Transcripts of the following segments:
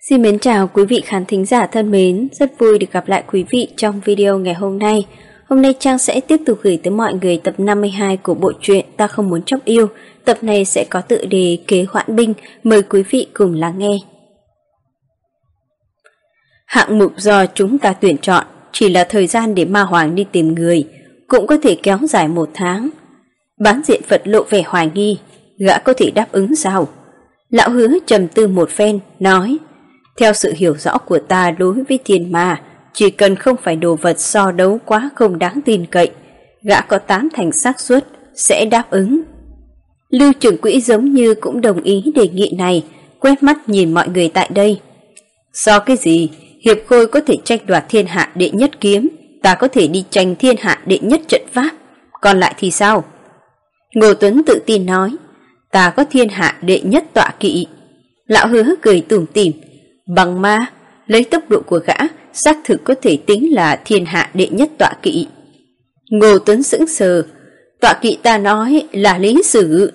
Xin mến chào quý vị khán thính giả thân mến, rất vui được gặp lại quý vị trong video ngày hôm nay. Hôm nay Trang sẽ tiếp tục gửi tới mọi người tập 52 của bộ truyện Ta Không Muốn Chóc Yêu. Tập này sẽ có tựa đề Kế Hoãn Binh, mời quý vị cùng lắng nghe. Hạng mục do chúng ta tuyển chọn chỉ là thời gian để Ma Hoàng đi tìm người, cũng có thể kéo dài 1 tháng. Bán diện Phật lộ vẻ hoài nghi, gã có thể đáp ứng sao? Lão Hứa trầm tư một phen, nói: theo sự hiểu rõ của ta đối với thiên ma, chỉ cần không phải đồ vật so đấu quá không đáng tin cậy, gã có 8 thành xác suất sẽ đáp ứng. Lưu trưởng quỹ giống như cũng đồng ý đề nghị này, quét mắt nhìn mọi người tại đây. So cái gì, Hiệp Khôi có thể tranh đoạt thiên hạ đệ nhất kiếm, ta có thể đi tranh thiên hạ đệ nhất trận pháp, còn lại thì sao? Ngô Tuấn tự tin nói: ta có thiên hạ đệ nhất tọa kỵ. Lão Hứa cười tủm tỉm: bằng ma, lấy tốc độ của gã, xác thực có thể tính là thiên hạ đệ nhất tọa kỵ. Ngô Tuấn sững sờ: tọa kỵ ta nói là Lý Sử.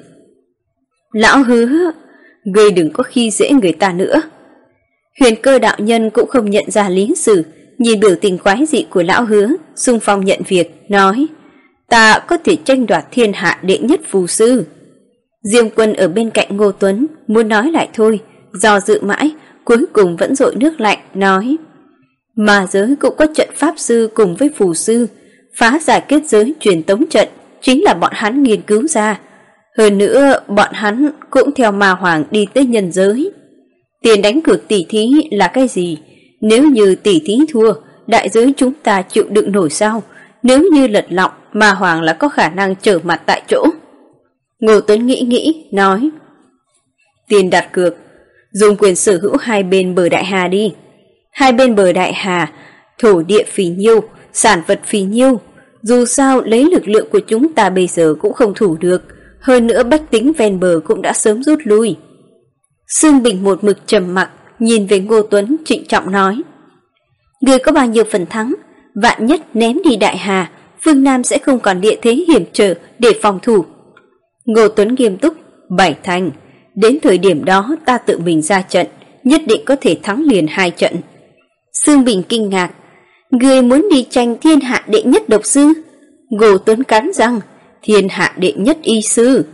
Lão Hứa, ngươi đừng có khi dễ người ta nữa. Huyền Cơ đạo nhân cũng không nhận ra Lý Sử, nhìn biểu tình quái dị của Lão Hứa, xung phong nhận việc, nói: ta có thể tranh đoạt thiên hạ đệ nhất phù sư. Diêm Quân ở bên cạnh Ngô Tuấn muốn nói lại thôi, do dự mãi, cuối cùng vẫn dội nước lạnh, nói: mà giới cũng có trận pháp sư cùng với phù sư, phá giải kết giới truyền tống trận chính là bọn hắn nghiên cứu ra. Hơn nữa bọn hắn cũng theo Ma Hoàng đi tới nhân giới. Tiền đánh cược tỷ thí là cái gì? Nếu như tỷ thí thua, đại giới chúng ta chịu đựng nổi sao? Nếu như lật lọng, Ma Hoàng là có khả năng trở mặt tại chỗ. Ngô Tuấn nghĩ, nói: tiền đặt cược, dùng quyền sở hữu hai bên bờ đại hà đi. Hai bên bờ đại hà, thổ địa phì nhiêu, sản vật phì nhiêu, dù sao lấy lực lượng của chúng ta bây giờ cũng không thủ được, hơn nữa bách tính ven bờ cũng đã sớm rút lui. Sương Bình một mực trầm mặc, nhìn về Ngô Tuấn trịnh trọng nói: người có bao nhiêu phần thắng, vạn nhất ném đi đại hà, phương Nam sẽ không còn địa thế hiểm trở để phòng thủ. Ngô Tuấn nghiêm túc: 7 thành. Đến thời điểm đó ta tự mình ra trận, nhất định có thể thắng liền 2 trận. Sương Bình kinh ngạc: người muốn đi tranh thiên hạ đệ nhất độc sư? Ngô Tuấn cắn răng: thiên hạ đệ nhất y sư.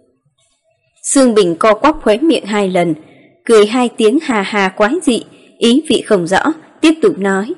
Sương Bình co quắp khóe miệng 2 lần, cười 2 tiếng hà hà quái dị, ý vị không rõ, tiếp tục nói: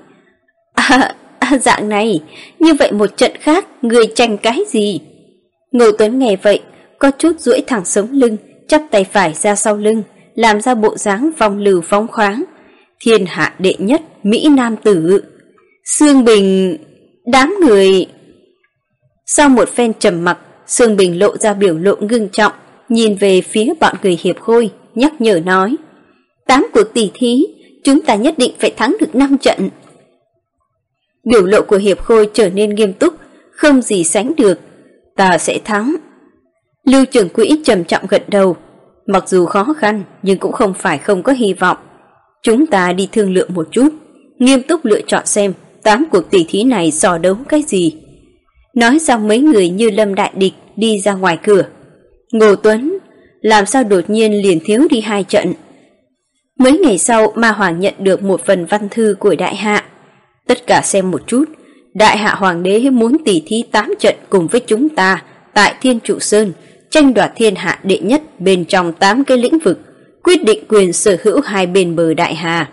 dạng này, như vậy một trận khác người tranh cái gì? Ngô Tuấn nghe vậy, có chút duỗi thẳng sống lưng, chắp tay phải ra sau lưng, làm ra bộ dáng phong lưu phóng khoáng. Thiên hạ đệ nhất Mỹ Nam tử. Sương Bình, đám người. Sau một phen trầm mặc, Sương Bình lộ ra biểu lộ ngưng trọng, nhìn về phía bọn người Hiệp Khôi, nhắc nhở nói: 8 cuộc tỷ thí, chúng ta nhất định phải thắng được 5 trận. Biểu lộ của Hiệp Khôi trở nên nghiêm túc, không gì sánh được: ta sẽ thắng. Lưu trưởng quỹ trầm trọng gật đầu: mặc dù khó khăn nhưng cũng không phải không có hy vọng. Chúng ta đi thương lượng một chút, nghiêm túc lựa chọn xem 8 cuộc tỷ thí này so đấu cái gì. Nói xong mấy người như lâm đại địch đi ra ngoài cửa. Ngô Tuấn, làm sao đột nhiên liền thiếu đi 2 trận? Mấy ngày sau, Ma Hoàng nhận được một phần văn thư của Đại Hạ. Tất cả xem một chút, Đại Hạ Hoàng đế muốn tỷ thí 8 trận cùng với chúng ta tại Thiên Trụ Sơn, tranh đoạt thiên hạ đệ nhất bên trong 8 cái lĩnh vực, quyết định quyền sở hữu hai bên bờ đại hà.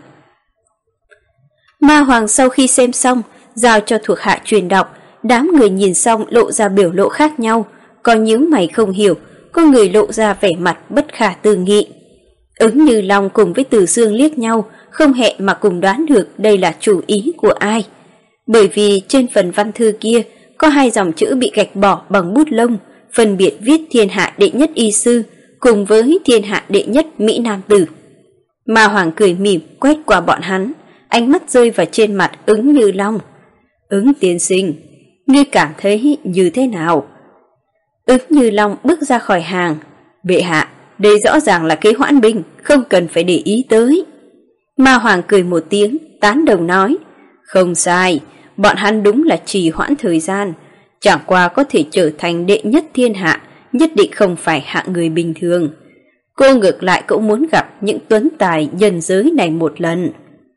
Ma Hoàng sau khi xem xong, giao cho thuộc hạ truyền đọc, đám người nhìn xong lộ ra biểu lộ khác nhau, có nhíu mày không hiểu, có người lộ ra vẻ mặt bất khả tư nghị. Ứng Như Long cùng với Từ Dương liếc nhau, không hẹn mà cùng đoán được đây là chủ ý của ai. Bởi vì trên phần văn thư kia có 2 dòng chữ bị gạch bỏ bằng bút lông, phân biệt viết thiên hạ đệ nhất y sư cùng với thiên hạ đệ nhất Mỹ Nam tử. Ma Hoàng cười mỉm quét qua bọn hắn, ánh mắt rơi vào trên mặt Ứng Như Long. Ứng tiên sinh, ngươi cảm thấy như thế nào? Ứng Như Long bước ra khỏi hàng. Bệ hạ, đây rõ ràng là kế hoãn binh, không cần phải để ý tới. Ma Hoàng cười một tiếng, tán đồng nói: không sai, bọn hắn đúng là trì hoãn thời gian, chẳng qua có thể trở thành đệ nhất thiên hạ, nhất định không phải hạng người bình thường. Cô ngược lại cũng muốn gặp những tuấn tài nhân giới này một lần.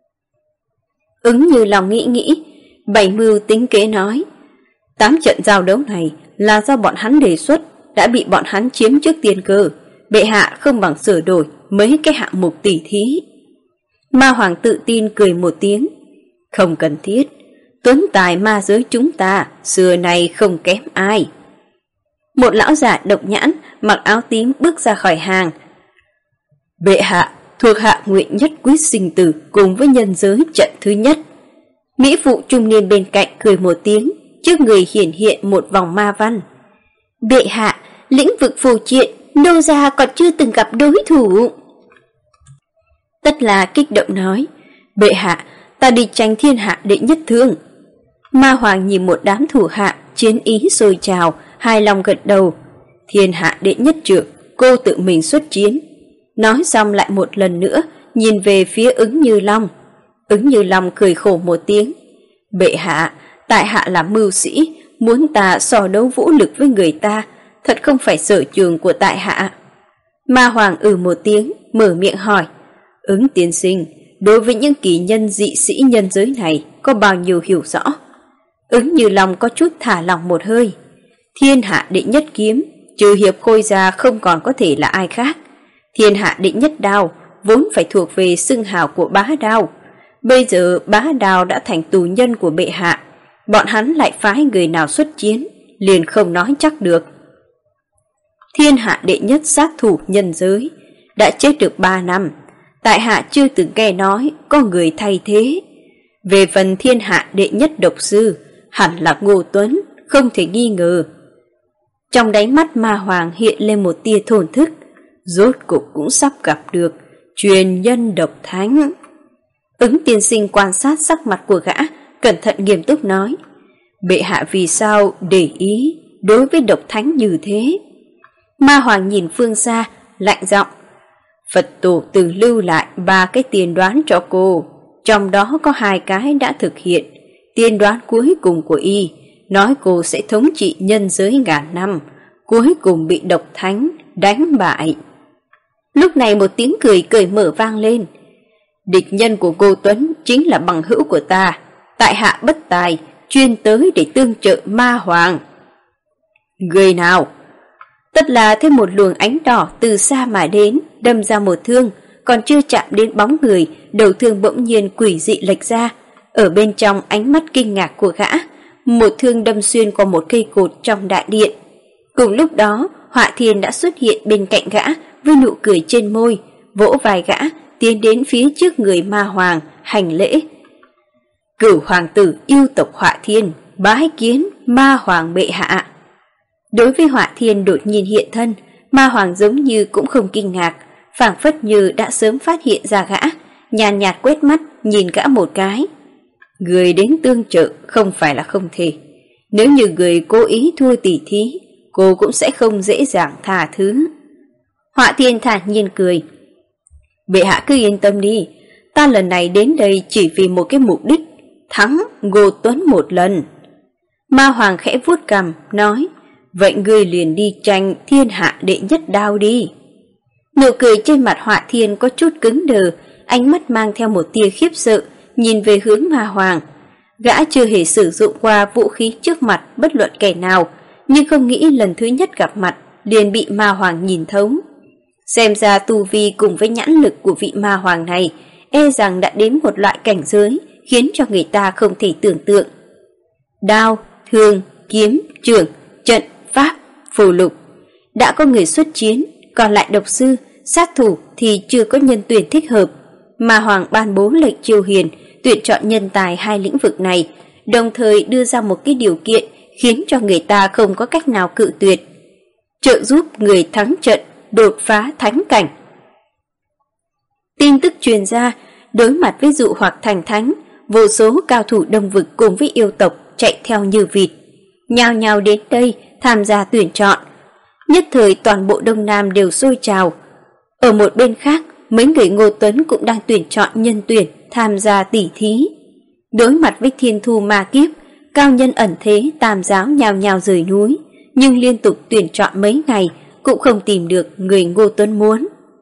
Ứng Như Long nghĩ, bày mưu tính kế nói, 8 trận giao đấu này là do bọn hắn đề xuất, đã bị bọn hắn chiếm trước tiên cơ. Bệ hạ không bằng sửa đổi mấy cái hạng mục tỉ thí. Ma Hoàng tự tin cười một tiếng, không cần thiết, tuấn tài ma giới chúng ta xưa nay không kém ai. Một lão giả độc nhãn mặc áo tím bước ra khỏi hàng. Bệ hạ, thuộc hạ nguyện nhất quyết sinh tử cùng với nhân giới trận thứ nhất. Mỹ phụ trung niên bên cạnh cười một tiếng, trước người hiển hiện một vòng ma văn. Bệ hạ, lĩnh vực phù triện, nô gia còn chưa từng gặp đối thủ. Tất là kích động nói, bệ hạ, ta đi tranh thiên hạ đệ nhất thương. Ma Hoàng nhìn một đám thủ hạ, chiến ý sôi trào, hài lòng gật đầu. Thiên hạ đệ nhất trượng, cô tự mình xuất chiến. Nói xong lại một lần nữa, nhìn về phía Ứng Như Long. Ứng Như Long cười khổ một tiếng. Bệ hạ, tại hạ là mưu sĩ, muốn ta so đấu vũ lực với người ta, thật không phải sở trường của tại hạ. Ma Hoàng một tiếng, mở miệng hỏi. Ứng tiên sinh, đối với những kỳ nhân dị sĩ nhân giới này có bao nhiêu hiểu rõ? Ứng Như Long có chút thả lỏng một hơi. Thiên hạ đệ nhất kiếm, trừ Hiệp Khôi ra không còn có thể là ai khác. Thiên hạ đệ nhất đao vốn phải thuộc về xưng hào của Bá Đao. Bây giờ Bá Đao đã thành tù nhân của bệ hạ, bọn hắn lại phái người nào xuất chiến, liền không nói chắc được. Thiên hạ đệ nhất sát thủ nhân giới đã chết được 3 năm, tại hạ chưa từng nghe nói có người thay thế. Về phần thiên hạ đệ nhất độc sư, hẳn là Ngô Tuấn, không thể nghi ngờ. Trong đáy mắt Ma Hoàng hiện lên một tia thổn thức, rốt cục cũng sắp gặp được truyền nhân độc thánh. Ứng tiên sinh quan sát sắc mặt của gã, cẩn thận nghiêm túc nói, bệ hạ vì sao để ý đối với độc thánh như thế? Ma Hoàng nhìn phương xa, lạnh giọng, Phật tổ từng lưu lại 3 cái tiên đoán cho cô, trong đó có 2 cái đã thực hiện. Tiên đoán cuối cùng của y nói cô sẽ thống trị nhân giới ngàn năm, cuối cùng bị độc thánh đánh bại. Lúc này một tiếng cười cởi mở vang lên. Địch nhân của cô Tuấn chính là bằng hữu của ta, tại hạ bất tài, chuyên tới để tương trợ Ma Hoàng. Người nào? Tất là thêm một luồng ánh đỏ từ xa mà đến, đâm ra một thương, còn chưa chạm đến bóng người, đầu thương bỗng nhiên quỷ dị lệch ra. Ở bên trong ánh mắt kinh ngạc của gã, một thương đâm xuyên qua một cây cột trong đại điện. Cùng lúc đó, Họa Thiên đã xuất hiện bên cạnh gã với nụ cười trên môi, vỗ vai gã, tiến đến phía trước người Ma Hoàng, hành lễ. Cửu hoàng tử yêu tộc Họa Thiên, bái kiến Ma Hoàng bệ hạ. Đối với Họa Thiên đột nhiên hiện thân, Ma Hoàng giống như cũng không kinh ngạc, phảng phất như đã sớm phát hiện ra gã, nhàn nhạt quét mắt nhìn gã một cái. Người đến tương trợ không phải là không thể. Nếu như người cố ý thua tỉ thí, cô cũng sẽ không dễ dàng tha thứ. Họa Thiên thản nhiên cười. Bệ hạ cứ yên tâm đi, ta lần này đến đây chỉ vì một cái mục đích, thắng Ngô Tuấn một lần. Ma Hoàng khẽ vuốt cằm, nói, vậy ngươi liền đi tranh thiên hạ đệ nhất đao đi. Nụ cười trên mặt Họa Thiên có chút cứng đờ, ánh mắt mang theo một tia khiếp sợ, nhìn về hướng Ma Hoàng. Gã chưa hề sử dụng qua vũ khí trước mặt bất luận kẻ nào, nhưng không nghĩ lần thứ nhất gặp mặt liền bị Ma Hoàng nhìn thấu. Xem ra tu vi cùng với nhãn lực của vị Ma Hoàng này e rằng đã đến một loại cảnh giới khiến cho người ta không thể tưởng tượng. Đao, thương, kiếm, trường, trận, pháp, phù lục. Đã có người xuất chiến, còn lại độc sư, sát thủ thì chưa có nhân tuyển thích hợp. Ma Hoàng ban bố lệnh chiêu hiền, tuyển chọn nhân tài 2 lĩnh vực này, đồng thời đưa ra một cái điều kiện khiến cho người ta không có cách nào cự tuyệt. Trợ giúp người thắng trận, đột phá thánh cảnh. Tin tức truyền ra, đối mặt với dụ hoặc thành thánh, vô số cao thủ đông vực cùng với yêu tộc chạy theo như vịt, nhao nhao đến đây tham gia tuyển chọn. Nhất thời toàn bộ Đông Nam đều sôi trào. Ở một bên khác, mấy người Ngô Tuấn cũng đang tuyển chọn nhân tuyển tham gia tỉ thí. Đối mặt với thiên thu ma kiếp, cao nhân ẩn thế Tam giáo nhao nhao rời núi, nhưng liên tục tuyển chọn mấy ngày cũng không tìm được người Ngô Tuấn muốn.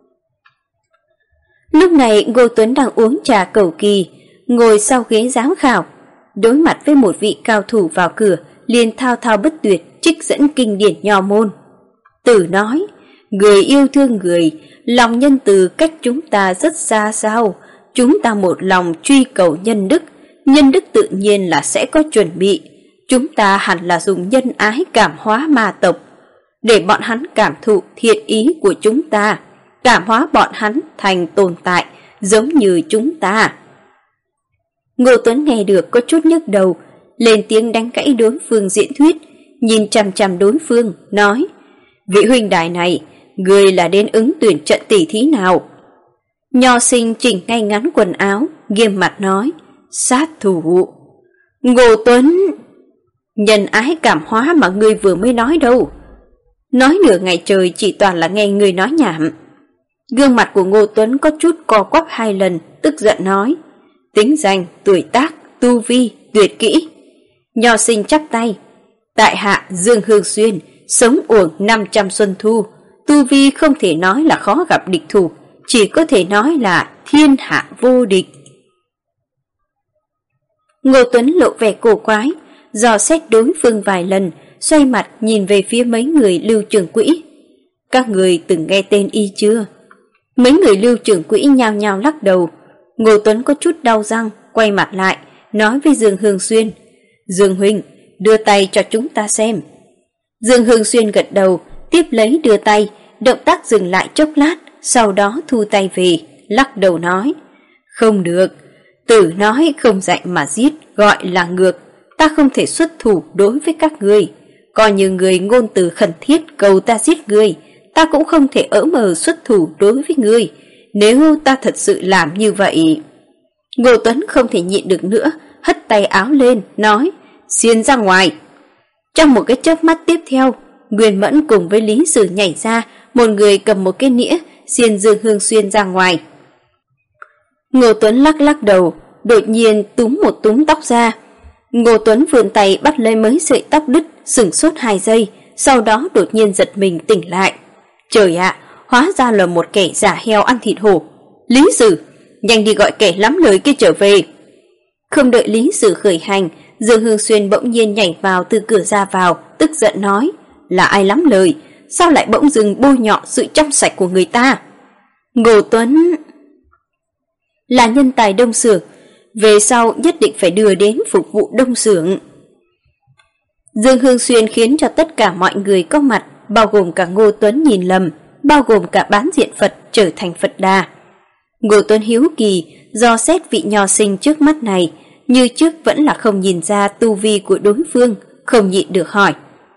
Lúc này Ngô Tuấn đang uống trà cầu kỳ, ngồi sau ghế giám khảo, đối mặt với một vị cao thủ vào cửa, liền thao thao bất tuyệt trích dẫn kinh điển nho môn. Tử nói, người yêu thương người, lòng nhân từ cách chúng ta rất xa sao, chúng ta một lòng truy cầu nhân đức tự nhiên là sẽ có chuẩn bị, chúng ta hẳn là dùng nhân ái cảm hóa ma tộc, để bọn hắn cảm thụ thiện ý của chúng ta, cảm hóa bọn hắn thành tồn tại giống như chúng ta. Ngô Tuấn nghe được có chút nhức đầu, lên tiếng đánh gãy đối phương diễn thuyết, nhìn chằm chằm đối phương, nói, vị huynh đài này, người là đến ứng tuyển trận tỷ thí nào? Nho sinh chỉnh ngay ngắn quần áo, nghiêm mặt nói, sát thủ. Ngô Tuấn, nhân ái cảm hóa mà ngươi vừa mới nói đâu? Nói nửa ngày trời chỉ toàn là nghe người nói nhảm. Gương mặt của Ngô Tuấn có chút co quắp 2 lần, tức giận nói, tính danh, tuổi tác, tu vi, tuyệt kỹ. Nho sinh chắp tay, tại hạ Dương Hương Xuyên, sống uổng 500 xuân thu, tu vi không thể nói là khó gặp địch thủ, chỉ có thể nói là thiên hạ vô địch. Ngô Tuấn lộ vẻ cổ quái, dò xét đối phương vài lần, xoay mặt nhìn về phía mấy người Lưu trưởng quỹ. Các người từng nghe tên y chưa? Mấy người Lưu trưởng quỹ nhao nhao lắc đầu. Ngô Tuấn có chút đau răng, quay mặt lại, nói với Dương Hương Xuyên, Dương huynh, đưa tay cho chúng ta xem. Dương Hương Xuyên gật đầu, tiếp lấy đưa tay, động tác dừng lại chốc lát, sau đó thu tay về, lắc đầu nói, không được, Tử nói không dạy mà giết, gọi là ngược, ta không thể xuất thủ đối với các ngươi, coi như người ngôn từ khẩn thiết cầu ta giết ngươi, ta cũng không thể ỡ mờ xuất thủ đối với ngươi, nếu ta thật sự làm như vậy. Ngô Tuấn không thể nhịn được nữa, hất tay áo lên, nói, xiên ra ngoài. Trong một cái chớp mắt tiếp theo, Nguyên Mẫn cùng với Lý Sử nhảy ra, một người cầm một cái nĩa, xiên Dương Hương Xuyên ra ngoài. Ngô Tuấn lắc lắc đầu, đột nhiên túm một túm tóc ra. Ngô Tuấn vươn tay bắt lấy mấy sợi tóc đứt, sửng sốt 2 giây, sau đó đột nhiên giật mình tỉnh lại. Trời ạ, hóa ra là một kẻ giả heo ăn thịt hổ. Lý Sử, nhanh đi gọi kẻ lắm lời kia trở về. Không đợi Lý Sử khởi hành, Dương Hương Xuyên bỗng nhiên nhảy vào từ cửa ra vào, tức giận nói, là ai lắm lời, sao lại bỗng dưng bôi nhọ sự trong sạch của người ta? Ngô Tuấn là nhân tài Đông Xưởng, về sau nhất định phải đưa đến phục vụ Đông Xưởng. Dương Hương Xuyên khiến cho tất cả mọi người có mặt, bao gồm cả Ngô Tuấn nhìn lầm, bao gồm cả bán diện Phật trở thành Phật Đà. Ngô Tuấn hiếu kỳ do xét vị nho sinh trước mắt này, như trước vẫn là không nhìn ra tu vi của đối phương, không nhịn được hỏi,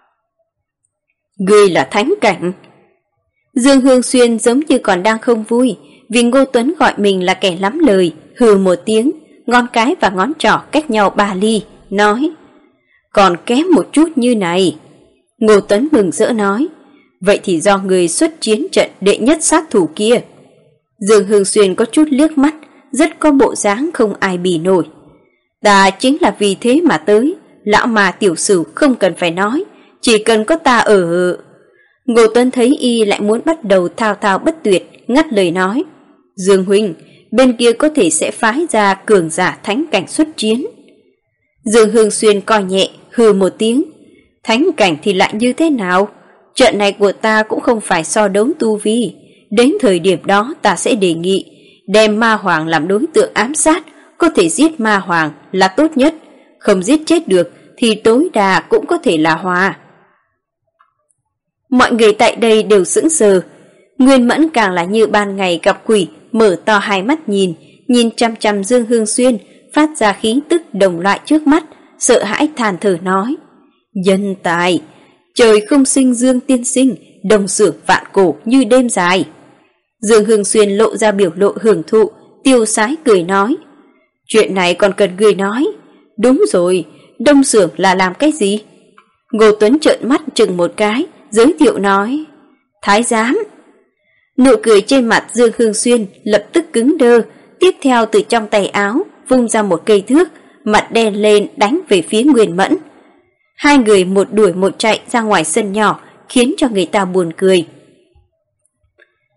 ngươi là thánh cảnh? Dương Hương Xuyên giống như còn đang không vui, vì Ngô Tuấn gọi mình là kẻ lắm lời, hừ một tiếng, ngón cái và ngón trỏ cách nhau 3 ly, nói, còn kém một chút như này. Ngô Tuấn mừng rỡ nói, vậy thì do người xuất chiến trận đệ nhất sát thủ kia. Dương Hương Xuyên có chút liếc mắt, rất có bộ dáng không ai bì nổi. Ta chính là vì thế mà tới, lão mà tiểu sử không cần phải nói, chỉ cần có ta ở. Ngô Tuấn thấy y lại muốn bắt đầu thao thao bất tuyệt, ngắt lời nói, Dương huynh, bên kia có thể sẽ phái ra cường giả thánh cảnh xuất chiến. Dương Hương Xuyên coi nhẹ, hừ một tiếng, thánh cảnh thì lại như thế nào? Trận này của ta cũng không phải so đấu tu vi, đến thời điểm đó ta sẽ đề nghị đem ma hoàng làm đối tượng ám sát, có thể giết ma hoàng là tốt nhất, không giết chết được thì tối đa cũng có thể là hòa. Mọi người tại đây đều sững sờ, Nguyên Mẫn càng là như ban ngày gặp quỷ, mở to 2 mắt nhìn chăm chăm Dương Hương Xuyên, phát ra khí tức đồng loại trước mắt, sợ hãi than thở nói, nhân tài, trời không sinh Dương tiên sinh, Đông Xưởng vạn cổ như đêm dài. Dương Hương Xuyên lộ ra biểu lộ hưởng thụ, tiêu sái cười nói, chuyện này còn cần người nói. Đúng rồi, Đông Xưởng là làm cái gì? Ngô Tuấn trợn mắt chừng một cái, giới thiệu nói, thái giám. Nụ cười trên mặt Dương Hương Xuyên lập tức cứng đơ, tiếp theo từ trong tay áo vung ra một cây thước, mặt đen lên đánh về phía Nguyên Mẫn. 2 người một đuổi một chạy ra ngoài sân nhỏ, khiến cho người ta buồn cười.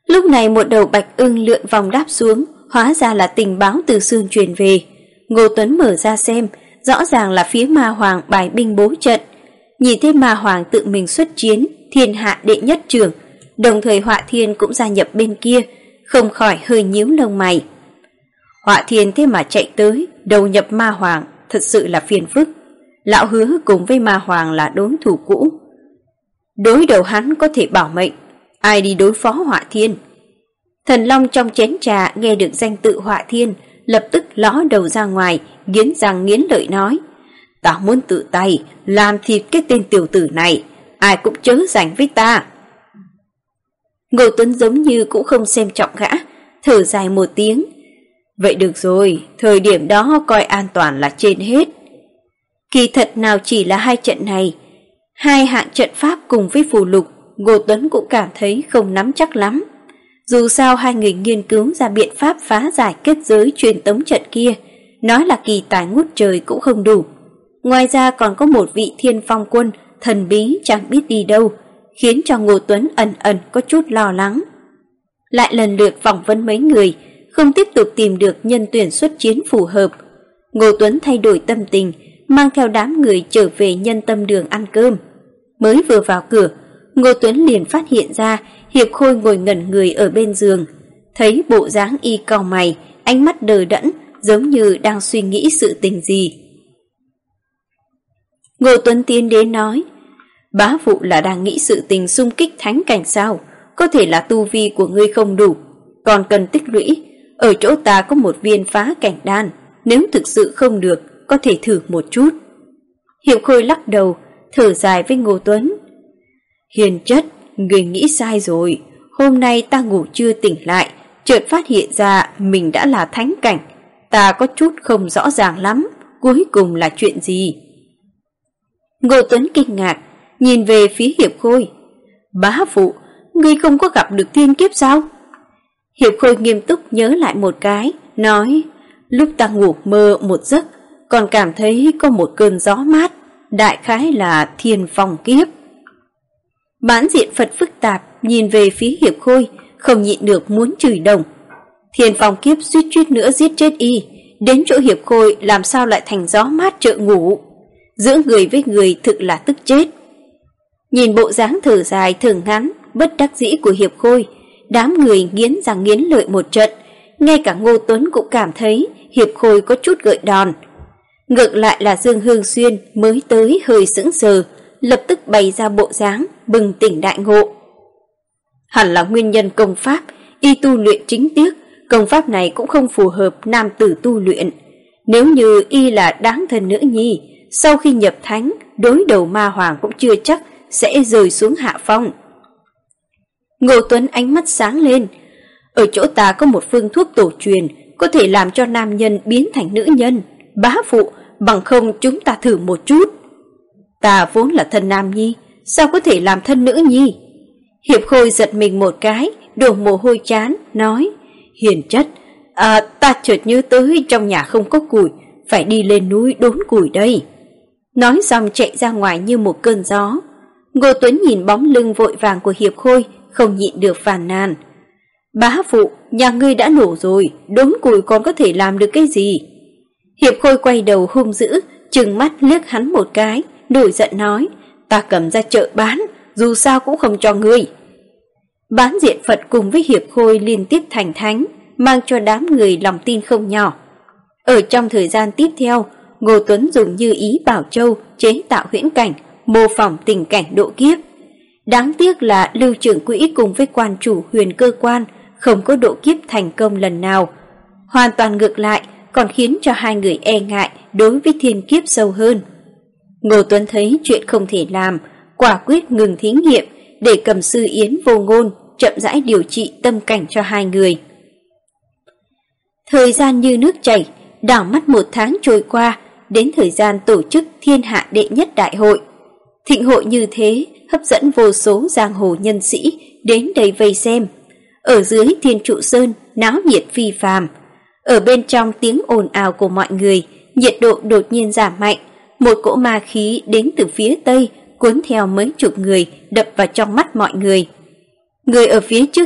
Lúc này một đầu bạch ưng lượn vòng đáp xuống, hóa ra là tình báo từ Sương truyền về. Ngô Tuấn mở ra xem, rõ ràng là phía Ma Hoàng bài binh bố trận. Nhìn thấy Ma Hoàng tự mình xuất chiến, thiên hạ đệ nhất trưởng, đồng thời Họa Thiên cũng gia nhập bên kia, không khỏi hơi nhíu lông mày. Họa Thiên thế mà chạy tới, đầu nhập Ma Hoàng, thật sự là phiền phức. Lão Hứa cùng với Ma Hoàng là đối thủ cũ. Đối đầu hắn có thể bảo mệnh, ai đi đối phó Họa Thiên? Thần Long trong chén trà nghe được danh tự Họa Thiên, lập tức ló đầu ra ngoài, nghiến răng nghiến lợi nói: "Ta muốn tự tay làm thịt cái tên tiểu tử này, ai cũng chớ giành với ta." Ngô Tuấn giống như cũng không xem trọng gã, thở dài một tiếng: "Vậy được rồi, thời điểm đó coi an toàn là trên hết." Kỳ thật nào chỉ là hai trận này, hai hạng trận pháp cùng với phù lục, Ngô Tuấn cũng cảm thấy không nắm chắc lắm. Dù sao hai người nghiên cứu ra biện pháp phá giải kết giới truyền tống trận kia, nói là kỳ tài ngút trời cũng không đủ. Ngoài ra còn có một vị Thiên Phong quân thần bí chẳng biết đi đâu, khiến cho Ngô Tuấn ẩn ẩn có chút lo lắng. Lại lần lượt phỏng vấn mấy người, không tiếp tục tìm được nhân tuyển xuất chiến phù hợp. Ngô Tuấn thay đổi tâm tình, mang theo đám người trở về Nhân Tâm Đường ăn cơm. Mới vừa vào cửa, Ngô Tuấn liền phát hiện ra Hiệp Khôi ngồi ngẩn người ở bên giường. Thấy bộ dáng y cau mày, ánh mắt đờ đẫn, giống như đang suy nghĩ sự tình gì. Ngô Tuấn tiến đến nói: "Bá phụ là đang nghĩ sự tình xung kích thánh cảnh sao? Có thể là tu vi của ngươi không đủ, còn cần tích lũy. Ở chỗ ta có một viên phá cảnh đan, nếu thực sự không được, có thể thử một chút." Hiệp Khôi lắc đầu, thở dài với Ngô Tuấn: "Hiền chất, người nghĩ sai rồi. Hôm nay ta ngủ chưa tỉnh lại, chợt phát hiện ra mình đã là thánh cảnh. Ta có chút không rõ ràng lắm, cuối cùng là chuyện gì?" Ngô Tuấn kinh ngạc, nhìn về phía Hiệp Khôi: "Bá phụ, ngươi không có gặp được thiên kiếp sao?" Hiệp Khôi nghiêm túc nhớ lại một cái, nói: "Lúc ta ngủ mơ một giấc, còn cảm thấy có một cơn gió mát, đại khái là thiên phong kiếp." Bán diện Phật phức tạp nhìn về phía Hiệp Khôi, không nhịn được muốn chửi đồng. Thiên phong kiếp suýt chút nữa giết chết y, đến chỗ Hiệp Khôi làm sao lại thành gió mát trợ ngủ. Giữa người với người thực là tức chết. Nhìn bộ dáng thở dài thở ngắn, bất đắc dĩ của Hiệp Khôi, đám người nghiến răng nghiến lợi một trận. Ngay cả Ngô Tuấn cũng cảm thấy Hiệp Khôi có chút gợi đòn. Ngược lại là Dương Hương Xuyên mới tới hơi sững sờ, lập tức bày ra bộ dáng bừng tỉnh đại ngộ. Hẳn là nguyên nhân công pháp, y tu luyện chính tiếc, công pháp này cũng không phù hợp nam tử tu luyện. Nếu như y là đáng thân nữ nhi, sau khi nhập thánh, đối đầu Ma Hoàng cũng chưa chắc sẽ rơi xuống hạ phong. Ngô Tuấn ánh mắt sáng lên: "Ở chỗ ta có một phương thuốc tổ truyền, có thể làm cho nam nhân biến thành nữ nhân. Bá phụ, bằng không chúng ta thử một chút." "Ta vốn là thân nam nhi, sao có thể làm thân nữ nhi?" Hiệp Khôi giật mình một cái, đổ mồ hôi chán, nói: "Hiền chất, ta chợt nhớ tới trong nhà không có củi, phải đi lên núi đốn củi đây." Nói xong chạy ra ngoài như một cơn gió. Ngô Tuấn nhìn bóng lưng vội vàng của Hiệp Khôi, không nhịn được phàn nàn: "Bá phụ, nhà ngươi đã nổ rồi, đốn củi còn có thể làm được cái gì?" Hiệp Khôi quay đầu hung dữ, trừng mắt liếc hắn một cái, nổi giận nói: "Ta cầm ra chợ bán, dù sao cũng không cho ngươi." Bán diện Phật cùng với Hiệp Khôi liên tiếp thành thánh, mang cho đám người lòng tin không nhỏ. Ở trong thời gian tiếp theo, Ngô Tuấn dùng Như Ý Bảo Châu chế tạo huyễn cảnh, mô phỏng tình cảnh độ kiếp. Đáng tiếc là Lưu Trưởng Quỹ cùng với quan chủ Huyền Cơ Quan không có độ kiếp thành công lần nào. Hoàn toàn ngược lại, còn khiến cho hai người e ngại đối với thiên kiếp sâu hơn. Ngô Tuấn thấy chuyện không thể làm, quả quyết ngừng thí nghiệm để Cầm Sư Yến Vô Ngôn chậm rãi điều trị tâm cảnh cho hai người. Thời gian như nước chảy, đảo mắt 1 tháng trôi qua, đến thời gian tổ chức thiên hạ đệ nhất đại hội. Thịnh hội như thế hấp dẫn vô số giang hồ nhân sĩ đến đây vây xem. Ở dưới Thiên Trụ Sơn náo nhiệt phi phàm. Ở bên trong tiếng ồn ào của mọi người, nhiệt độ đột nhiên giảm mạnh. Một cỗ ma khí đến từ phía tây cuốn theo mấy chục người đập vào trong mắt mọi người. Người ở phía trước nhất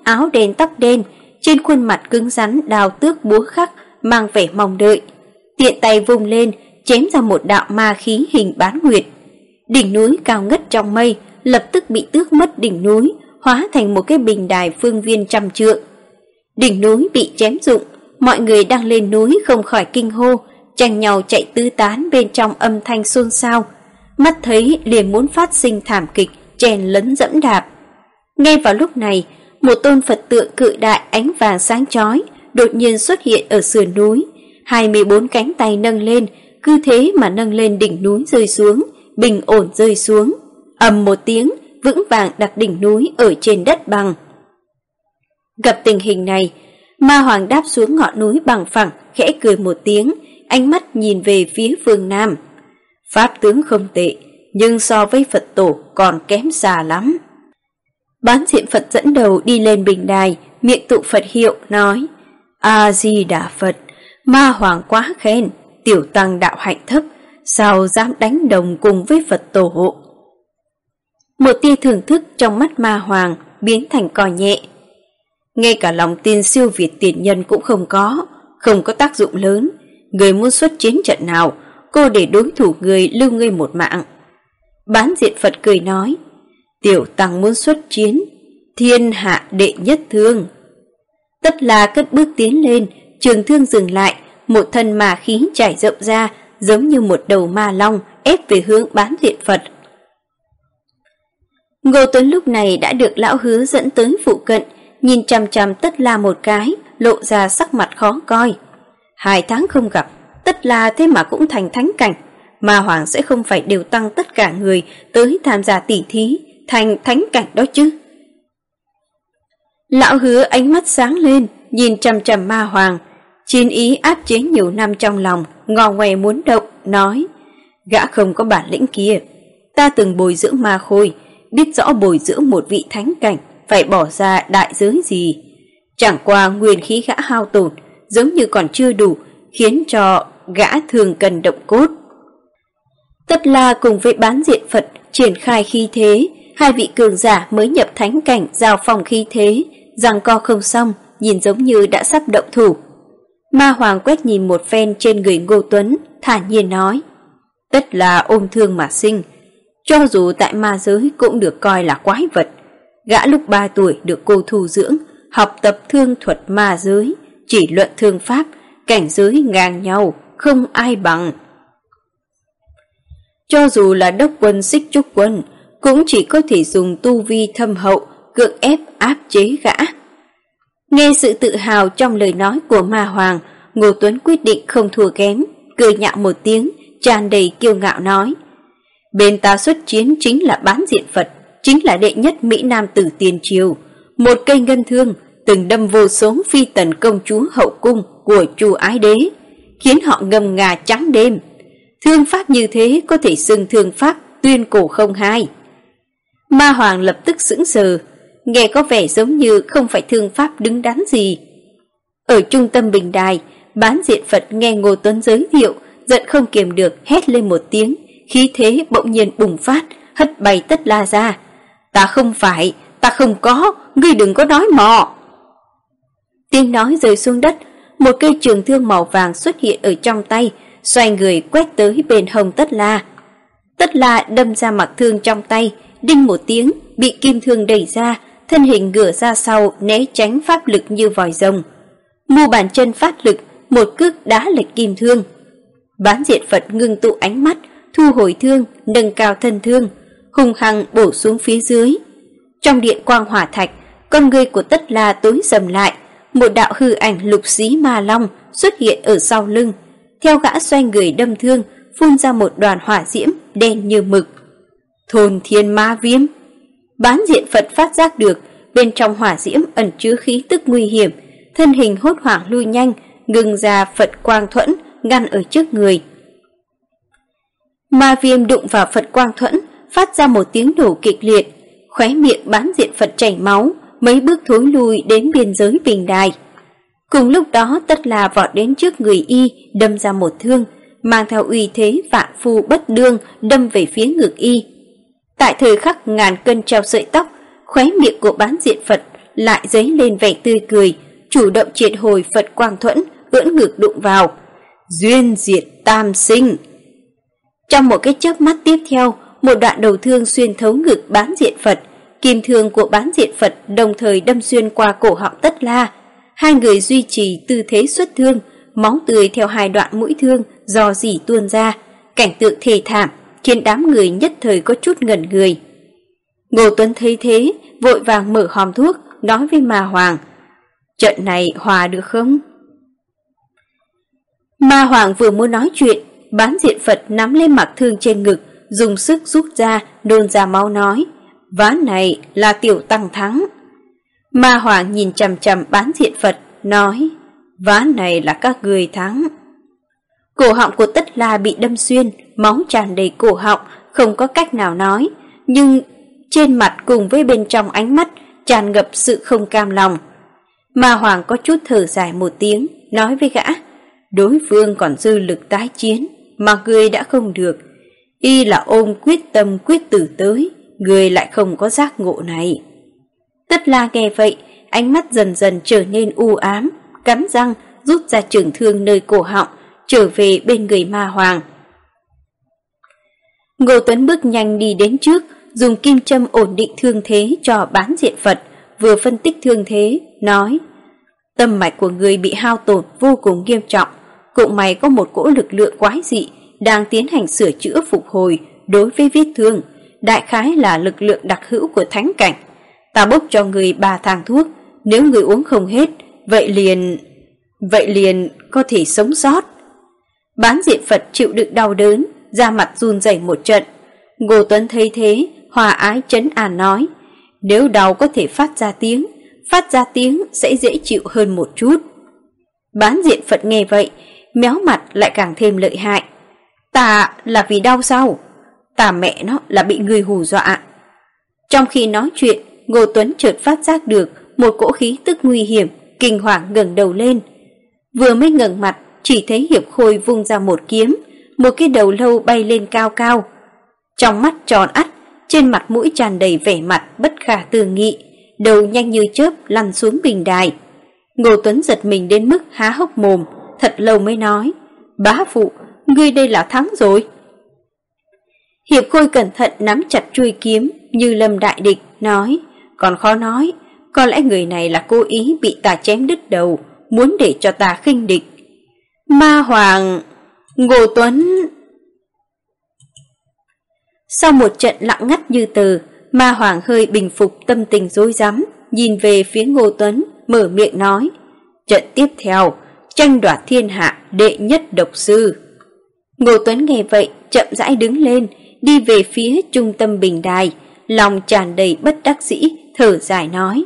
áo đen tóc đen, trên khuôn mặt cứng rắn đao tước búa khắc, mang vẻ mong đợi. Tiện tay vung lên, chém ra một đạo ma khí hình bán nguyệt. Đỉnh núi cao ngất trong mây, lập tức bị tước mất đỉnh núi, hóa thành một cái bình đài phương viên trăm trượng. Đỉnh núi bị chém rụng, mọi người đang lên núi không khỏi kinh hô, tranh nhau chạy tứ tán bên trong âm thanh xôn xao. Mắt thấy liền muốn phát sinh thảm kịch, chèn lấn dẫm đạp. Ngay vào lúc này, một tôn Phật tượng cự đại ánh vàng sáng chói đột nhiên xuất hiện ở sườn núi, 24 cánh tay nâng lên, cứ thế mà nâng lên đỉnh núi rơi xuống, bình ổn rơi xuống. Ầm một tiếng, vững vàng đặt đỉnh núi ở trên đất bằng. Gặp tình hình này, Ma Hoàng đáp xuống ngọn núi bằng phẳng, khẽ cười một tiếng, ánh mắt nhìn về phía phương Nam. Pháp tướng không tệ, nhưng so với Phật tổ còn kém xa lắm. Bán diện Phật dẫn đầu đi lên bình đài, miệng tụng Phật hiệu, nói: A-di-đà Phật, Ma Hoàng quá khen, tiểu tăng đạo hạnh thấp, sao dám đánh đồng cùng với Phật tổ. Một tia thưởng thức trong mắt Ma Hoàng biến thành cò nhẹ. Ngay cả lòng tin siêu việt tiền nhân cũng không có tác dụng lớn. Người muốn xuất chiến trận nào, cô để đối thủ người lưu ngươi một mạng. Bán diện Phật cười nói: tiểu tăng muốn xuất chiến, thiên hạ đệ nhất thương. Tất là cất bước tiến lên, trường thương dừng lại, một thân ma khí trải rộng ra, giống như một đầu ma long ép về hướng bán diện Phật. Ngô Tuấn lúc này đã được lão Hứa dẫn tới phụ cận, nhìn chằm chằm Tất La một cái, lộ ra sắc mặt khó coi. 2 tháng không gặp, Tất La thế mà cũng thành thánh cảnh, Ma Hoàng sẽ không phải đều tăng tất cả người tới tham gia tỷ thí thành thánh cảnh đó chứ. Lão Hứa ánh mắt sáng lên, nhìn chằm chằm Ma Hoàng, chiến ý áp chế nhiều năm trong lòng, ngò ngoe muốn động, nói: gã không có bản lĩnh kia, ta từng bồi dưỡng ma khôi, biết rõ bồi dưỡng một vị thánh cảnh phải bỏ ra đại giới gì. Chẳng qua nguyên khí gã hao tổn, giống như còn chưa đủ, khiến cho gã thường cần động cốt. Tất La cùng với bán diện Phật triển khai khí thế, 2 vị cường giả mới nhập thánh cảnh giao phòng khí thế, giằng co không xong, nhìn giống như đã sắp động thủ. Ma Hoàng quét nhìn một phen trên người Ngô Tuấn, thản nhiên nói: Tất là ôm thương mà sinh, cho dù tại ma giới cũng được coi là quái vật. Gã lúc 3 tuổi được cô thu dưỡng, học tập thương thuật ma giới, chỉ luận thương pháp, cảnh giới ngang nhau, không ai bằng. Cho dù là đốc quân Xích Trúc Quân, cũng chỉ có thể dùng tu vi thâm hậu, cưỡng ép áp chế gã. Nghe sự tự hào trong lời nói của Ma Hoàng, Ngô Tuấn quyết định không thua kém, cười nhạo một tiếng, tràn đầy kiêu ngạo nói: bên ta xuất chiến chính là bán diện Phật, chính là đệ nhất Mỹ Nam tử tiền triều, một cây ngân thương từng đâm vô số phi tần công chúa hậu cung của Chu Ái Đế, khiến họ ngâm ngà trắng đêm. Thương pháp như thế có thể xưng thương pháp tuyên cổ không hai. Ma Hoàng lập tức sững sờ, nghe có vẻ giống như không phải thương pháp đứng đắn gì. Ở trung tâm bình đài, bán diện Phật nghe Ngô Tuấn giới thiệu, giận không kiềm được hét lên một tiếng, khí thế bỗng nhiên bùng phát, hất bay Tất La ra. Ta không phải, ta không có, ngươi đừng có nói mò. Tiếng nói rơi xuống đất, một cây trường thương màu vàng xuất hiện ở trong tay, xoay người quét tới bên hông Tất La. Tất La đâm ra mặc thương trong tay, đinh một tiếng, bị kim thương đẩy ra, thân hình ngửa ra sau né tránh pháp lực như vòi rồng. Mu bàn chân phát lực, một cước đá lệch kim thương. Bán diện Phật ngưng tụ ánh mắt, thu hồi thương, nâng cao thân thương, hung hăng bổ xuống phía dưới. Trong điện quang hỏa thạch, con ngươi của Tất La tối sầm lại, một đạo hư ảnh lục xí ma long xuất hiện ở sau lưng. Theo gã xoay người đâm thương, phun ra một đoàn hỏa diễm đen như mực. Thôn thiên ma viêm. Bán diện Phật phát giác được bên trong hỏa diễm ẩn chứa khí tức nguy hiểm, thân hình hốt hoảng lui nhanh, ngừng ra Phật quang thuẫn ngăn ở trước người. Ma viêm đụng vào Phật quang thuẫn, phát ra một tiếng nổ kịch liệt, khóe miệng bán diện Phật chảy máu, mấy bước thối lui đến biên giới bình đài. Cùng lúc đó Tất La vọt đến trước người y, đâm ra một thương, mang theo uy thế vạn phu bất đương đâm về phía ngực y. Tại thời khắc ngàn cân treo sợi tóc, khóe miệng của bán diện Phật lại dấy lên vẻ tươi cười, chủ động triệt hồi Phật Quang Thuẫn, ưỡn ngực đụng vào. Duyên diệt tam sinh. Trong một cái chớp mắt tiếp theo, một đoạn đầu thương xuyên thấu ngực Bán Diện Phật, kim thương của Bán Diện Phật đồng thời đâm xuyên qua cổ họng Tất La. Hai người duy trì tư thế xuất thương, máu tươi theo hai đoạn mũi thương rò rỉ tuôn ra, cảnh tượng thê thảm khiến đám người nhất thời có chút ngẩn người. Ngô Tuấn thấy thế, vội vàng mở hòm thuốc, nói với Ma Hoàng: "Trận này hòa được không?" Ma Hoàng vừa muốn nói chuyện, Bán Diện Phật nắm lên mặc thương trên ngực, dùng sức rút ra, nôn ra máu nói: "Ván này là tiểu tăng thắng." Ma Hoàng nhìn chằm chằm Bán Diện Phật, nói: "Ván này là các người thắng." Cổ họng của Tất La bị đâm xuyên, máu tràn đầy cổ họng, không có cách nào nói, nhưng trên mặt cùng với bên trong ánh mắt tràn ngập sự không cam lòng. Ma Hoàng có chút thở dài một tiếng, nói với gã: "Đối phương còn dư lực tái chiến, mà ngươi đã không được. Y là ôm quyết tâm quyết tử tới, ngươi lại không có giác ngộ này." Tất La nghe vậy, ánh mắt dần dần trở nên u ám, cắn răng rút ra trường thương nơi cổ họng, trở về bên người Ma Hoàng. Ngô Tuấn bước nhanh đi đến trước, dùng kim châm ổn định thương thế cho Bán Diện Phật, vừa phân tích thương thế, nói: "Tâm mạch của người bị hao tổn vô cùng nghiêm trọng, cũng may có một cỗ lực lượng quái dị đang tiến hành sửa chữa phục hồi đối với vết thương, đại khái là lực lượng đặc hữu của thánh cảnh. Ta bốc cho người 3 thang thuốc, nếu người uống không hết, vậy liền có thể sống sót." Bán Diện Phật chịu đựng đau đớn, da mặt run rẩy một trận. Ngô Tuấn thấy thế, hòa ái trấn an nói: "Nếu đau có thể phát ra tiếng sẽ dễ chịu hơn một chút." Bán Diện Phật nghe vậy, méo mặt lại càng thêm lợi hại. "Ta là vì đau sao? Ta mẹ nó là bị người hù dọa." Trong khi nói chuyện, Ngô Tuấn chợt phát giác được một cỗ khí tức nguy hiểm, kinh hoàng ngẩng đầu lên. Vừa mới ngẩng mặt, chỉ thấy Hiệp Khôi vung ra một kiếm, một cái đầu lâu bay lên cao cao. Trong mắt tròn ắt, trên mặt mũi tràn đầy vẻ mặt bất khả tư nghị, đầu nhanh như chớp lăn xuống bình đài. Ngô Tuấn giật mình đến mức há hốc mồm, thật lâu mới nói: "Bá phụ, ngươi đây là thắng rồi." Hiệp Khôi cẩn thận nắm chặt chuôi kiếm, như lâm đại địch, nói: "Còn khó nói, có lẽ người này là cố ý bị ta chém đứt đầu, muốn để cho ta khinh địch." Ma Hoàng... Ngô Tuấn... Sau một trận lặng ngắt như tờ, Ma Hoàng hơi bình phục tâm tình rối rắm, nhìn về phía Ngô Tuấn, mở miệng nói: "Trận tiếp theo, tranh đoạt thiên hạ đệ nhất độc sư." Ngô Tuấn nghe vậy, chậm rãi đứng lên, đi về phía trung tâm bình đài, lòng tràn đầy bất đắc dĩ, thở dài nói: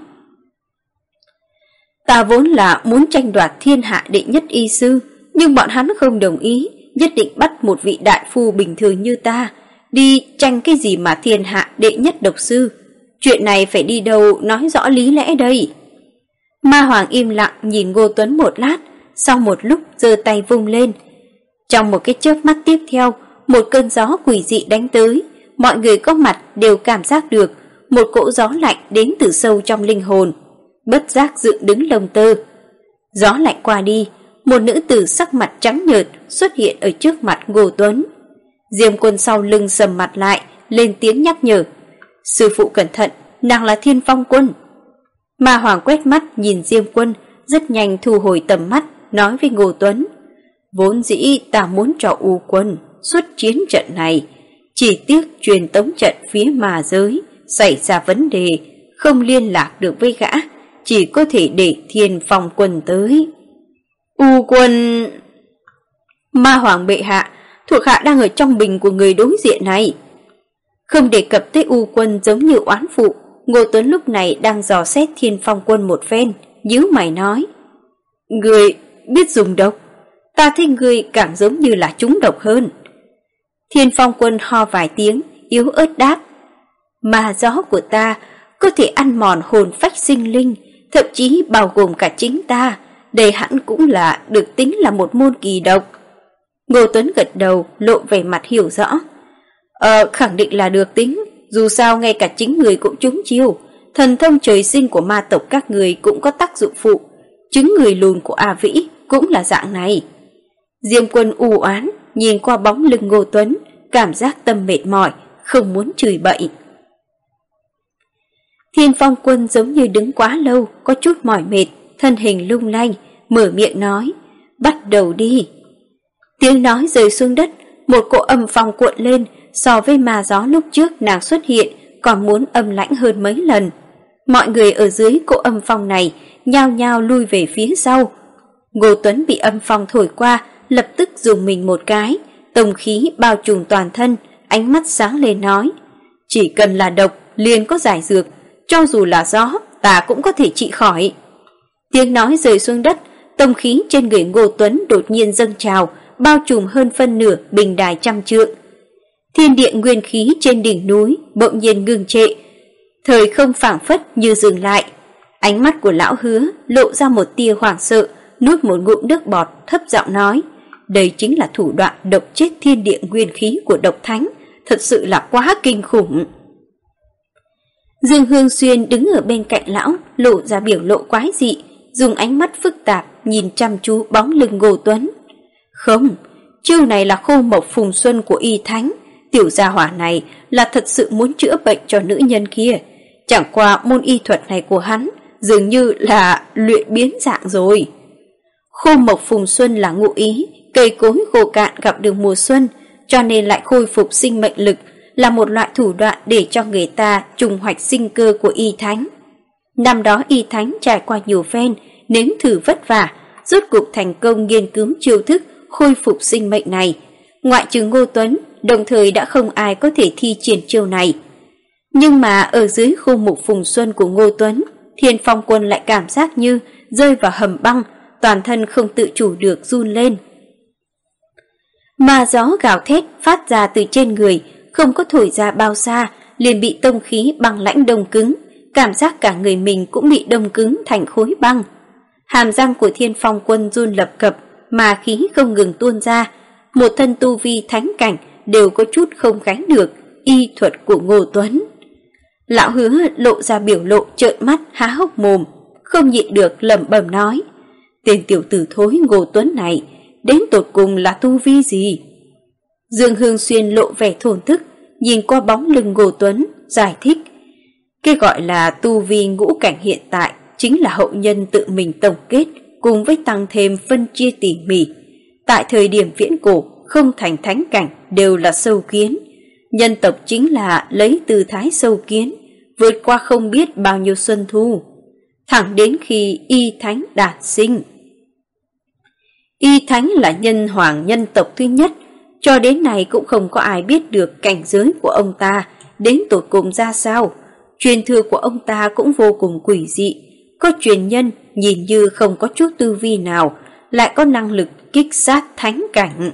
"Ta vốn là muốn tranh đoạt thiên hạ đệ nhất y sư, nhưng bọn hắn không đồng ý, nhất định bắt một vị đại phu bình thường như ta đi tranh cái gì mà thiên hạ đệ nhất độc sư. Chuyện này phải đi đâu nói rõ lý lẽ đây." Ma Hoàng im lặng nhìn Ngô Tuấn một lát, sau một lúc giơ tay vung lên. Trong một cái chớp mắt tiếp theo, một cơn gió quỷ dị đánh tới, mọi người có mặt đều cảm giác được một cỗ gió lạnh đến từ sâu trong linh hồn, bất giác dựng đứng lông tơ. Gió lạnh qua đi, một nữ tử sắc mặt trắng nhợt xuất hiện ở trước mặt Ngô Tuấn. Diêm Quân sau lưng sầm mặt lại, lên tiếng nhắc nhở: "Sư phụ cẩn thận, nàng là Thiên Phong Quân." Ma Hoàng quét mắt nhìn Diêm Quân, rất nhanh thu hồi tầm mắt, nói với Ngô Tuấn: "Vốn dĩ ta muốn cho U Quân xuất chiến trận này, chỉ tiếc truyền tống trận phía ma giới xảy ra vấn đề, không liên lạc được với gã, chỉ có thể để Thiên Phong Quân tới." "U Quân..." "Ma Hoàng bệ hạ, thuộc hạ đang ở trong bình của người đối diện này." Không đề cập tới U Quân giống như oán phụ, Ngô Tuấn lúc này đang dò xét Thiên Phong Quân một phen, nhíu mày nói: "Người biết dùng độc, ta thấy người càng giống như là trúng độc hơn." Thiên Phong Quân ho vài tiếng, yếu ớt đáp: "Ma gió của ta có thể ăn mòn hồn phách sinh linh, thậm chí bao gồm cả chính ta, đây hẳn cũng là được tính là một môn kỳ độc." Ngô Tuấn gật đầu, lộ vẻ mặt hiểu rõ: Khẳng định là được tính, dù sao ngay cả chính người cũng trúng chiêu, Thần thông trời sinh của ma tộc các người cũng có tác dụng phụ, chứng người lùn của A Vĩ cũng là dạng này. Diêm Quân u oán nhìn qua bóng lưng Ngô Tuấn, cảm giác tâm mệt mỏi, không muốn chửi bậy. Thiên Phong Quân giống như đứng quá lâu, có chút mỏi mệt, thân hình lung lay, mở miệng nói, bắt đầu đi. Tiếng nói rơi xuống đất, một cỗ âm phong cuộn lên, so với ma gió lúc trước nàng xuất hiện còn muốn âm lãnh hơn mấy lần. Mọi người ở dưới cỗ âm phong này nhao nhao lui về phía sau. Ngô Tuấn bị âm phong thổi qua, lập tức dùng mình một cái, tông khí bao trùm toàn thân, ánh mắt sáng lên nói, chỉ cần là độc liền có giải dược, cho dù là gió ta cũng có thể trị khỏi. Tiếng nói rơi xuống đất, tông khí trên người Ngô Tuấn đột nhiên dâng trào, bao trùm hơn phân nửa bình đài 100 trượng. Thiên địa nguyên khí trên đỉnh núi bỗng nhiên ngừng trệ, thời không phảng phất như dừng lại. Ánh mắt của lão Hứa lộ ra một tia hoảng sợ, nuốt một ngụm nước bọt, thấp giọng nói, đây chính là thủ đoạn độc chết thiên địa nguyên khí của độc thánh, thật sự là quá kinh khủng. Dương Hương Xuyên đứng ở bên cạnh lão, lộ ra biểu lộ quái dị, dùng ánh mắt phức tạp nhìn chăm chú bóng lưng Ngô Tuấn. Không, chiêu này là khô mộc phùng xuân của y thánh, tiểu gia hỏa này là thật sự muốn chữa bệnh cho nữ nhân kia. Chẳng qua môn y thuật này của hắn dường như là luyện biến dạng rồi. Khô mộc phùng xuân là ngụ ý, cây cối khô cạn gặp được mùa xuân, cho nên lại khôi phục sinh mệnh lực, là một loại thủ đoạn để cho người ta trùng hoạch sinh cơ của y thánh. Năm đó y thánh trải qua nhiều phen, nếm thử vất vả, rốt cuộc thành công nghiên cứu chiêu thức khôi phục sinh mệnh này. Ngoại trừ Ngô Tuấn, đồng thời đã không ai có thể thi triển chiêu này. Nhưng mà ở dưới khu mục phùng xuân của Ngô Tuấn, Thiên Phong Quân lại cảm giác như rơi vào hầm băng, toàn thân không tự chủ được run lên. Ma gió gào thét phát ra từ trên người, không có thổi ra bao xa, liền bị tông khí băng lãnh đông cứng, cảm giác cả người mình cũng bị đông cứng thành khối băng. Hàm răng của Thiên Phong Quân run lập cập, mà khí không ngừng tuôn ra, một thân tu vi thánh cảnh đều có chút không gánh được y thuật của Ngô Tuấn. Lão Hứa lộ ra biểu lộ trợn mắt há hốc mồm, không nhịn được lẩm bẩm nói, tên tiểu tử thối Ngô Tuấn này đến tột cùng là tu vi gì? Dương Hương Xuyên lộ vẻ thổn thức, nhìn qua bóng lưng Ngô Tuấn, giải thích, cái gọi là tu vi ngũ cảnh hiện tại chính là hậu nhân tự mình tổng kết, cùng với tăng thêm phân chia tỉ mỉ. Tại thời điểm viễn cổ, không thành thánh cảnh đều là sâu kiến. Nhân tộc chính là lấy tư thái sâu kiến, vượt qua không biết bao nhiêu xuân thu, thẳng đến khi y thánh đản sinh. Y thánh là nhân hoàng nhân tộc thứ nhất, cho đến nay cũng không có ai biết được cảnh giới của ông ta đến tột cùng ra sao. Truyền thừa của ông ta cũng vô cùng quỷ dị, có truyền nhân nhìn như không có chút tư vi nào, lại có năng lực kích sát thánh cảnh.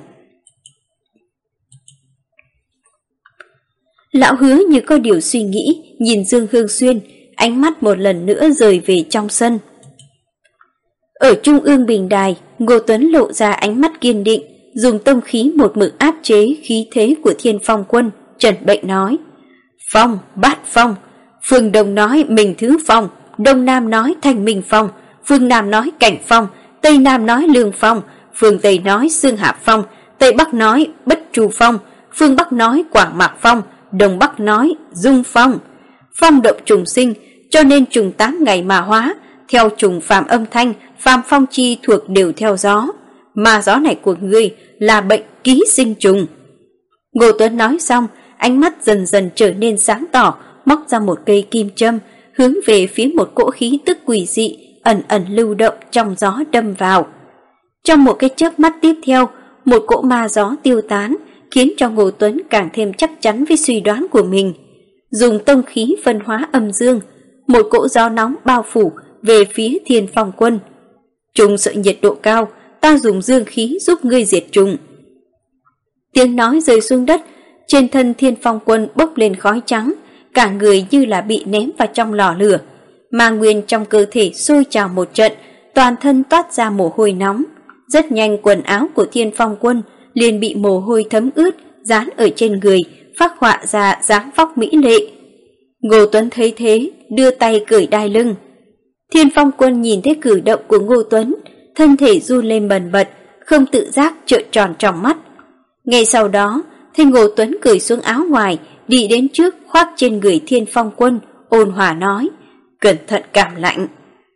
Lão Hứa như có điều suy nghĩ, nhìn Dương Hương Xuyên, ánh mắt một lần nữa rời về trong sân. Ở trung ương bình đài, Ngô Tuấn lộ ra ánh mắt kiên định, dùng tông khí một mực áp chế khí thế của Thiên Phong Quân, trần bệnh nói, phong, bát phong, phương Đông nói mình thứ phong, Đông Nam nói thành minh phong, phương Nam nói cảnh phong, Tây Nam nói lương phong, phương Tây nói xương hạp phong, Tây Bắc nói bất trù phong, phương Bắc nói quảng mạc phong, Đông Bắc nói dung phong. Phong động trùng sinh, cho nên trùng 8 ngày mà hóa, theo trùng phàm âm thanh, phàm phong chi thuộc đều theo gió. Mà gió này của ngươi là bệnh ký sinh trùng. Ngô Tuấn nói xong, ánh mắt dần dần trở nên sáng tỏ, móc ra một cây kim châm, hướng về phía một cỗ khí tức quỷ dị, ẩn ẩn lưu động trong gió đâm vào. Trong một cái chớp mắt tiếp theo, một cỗ ma gió tiêu tán, khiến cho Ngô Tuấn càng thêm chắc chắn với suy đoán của mình. Dùng tông khí phân hóa âm dương, một cỗ gió nóng bao phủ về phía Thiên Phong Quân. Trùng sợ nhiệt độ cao, ta dùng dương khí giúp ngươi diệt trùng. Tiếng nói rơi xuống đất, trên thân Thiên Phong Quân bốc lên khói trắng, cả người như là bị ném vào trong lò lửa, mà nguyên trong cơ thể sôi trào một trận, toàn thân toát ra mồ hôi nóng. Rất nhanh quần áo của Thiên Phong Quân liền bị mồ hôi thấm ướt, dán ở trên người, phác họa ra dáng vóc mỹ lệ. Ngô Tuấn thấy thế, đưa tay cởi đai lưng. Thiên Phong Quân nhìn thấy cử động của Ngô Tuấn, thân thể run lên bần bật, không tự giác trợn tròn trong mắt. Ngay sau đó, thấy Ngô Tuấn cởi xuống áo ngoài, đi đến trước khoác trên người Thiên Phong Quân, ôn hòa nói, cẩn thận cảm lạnh.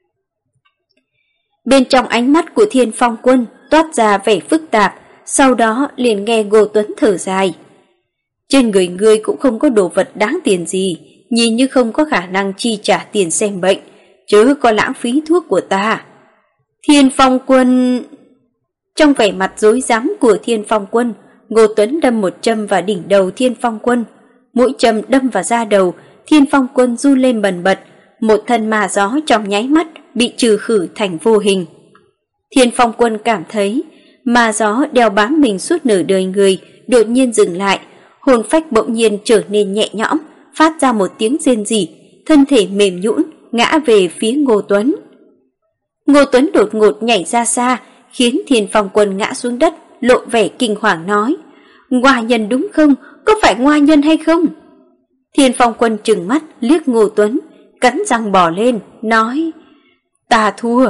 Bên trong ánh mắt của Thiên Phong Quân toát ra vẻ phức tạp, sau đó liền nghe Ngô Tuấn thở dài. Trên người ngươi cũng không có đồ vật đáng tiền gì, nhìn như không có khả năng chi trả tiền xem bệnh, chớ có lãng phí thuốc của ta. Thiên Phong Quân... Trong vẻ mặt rối rắm của Thiên Phong Quân, Ngô Tuấn đâm một châm vào đỉnh đầu Thiên Phong Quân. Mũi châm đâm vào da đầu, Thiên Phong Quân run lên bần bật, một thân ma gió trong nháy mắt bị trừ khử thành vô hình. Thiên Phong Quân cảm thấy ma gió đeo bám mình suốt nửa đời người đột nhiên dừng lại, hồn phách bỗng nhiên trở nên nhẹ nhõm, phát ra một tiếng rên rỉ, thân thể mềm nhũn ngã về phía Ngô Tuấn. Ngô Tuấn đột ngột nhảy ra xa, khiến Thiên Phong Quân ngã xuống đất, lộ vẻ kinh hoàng nói, Ngoa nhân đúng không? Có phải ngoa nhân hay không? Thiên Phong Quân trừng mắt liếc Ngô Tuấn, cắn răng bò lên, nói, ta thua.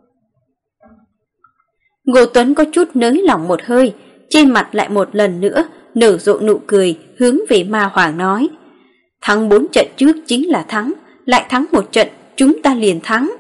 Ngô Tuấn có chút nới lỏng một hơi, trên mặt lại một lần nữa nở rộ nụ cười, hướng về Ma Hoàng nói, thắng 4 trận trước chính là thắng, lại thắng một trận, chúng ta liền thắng.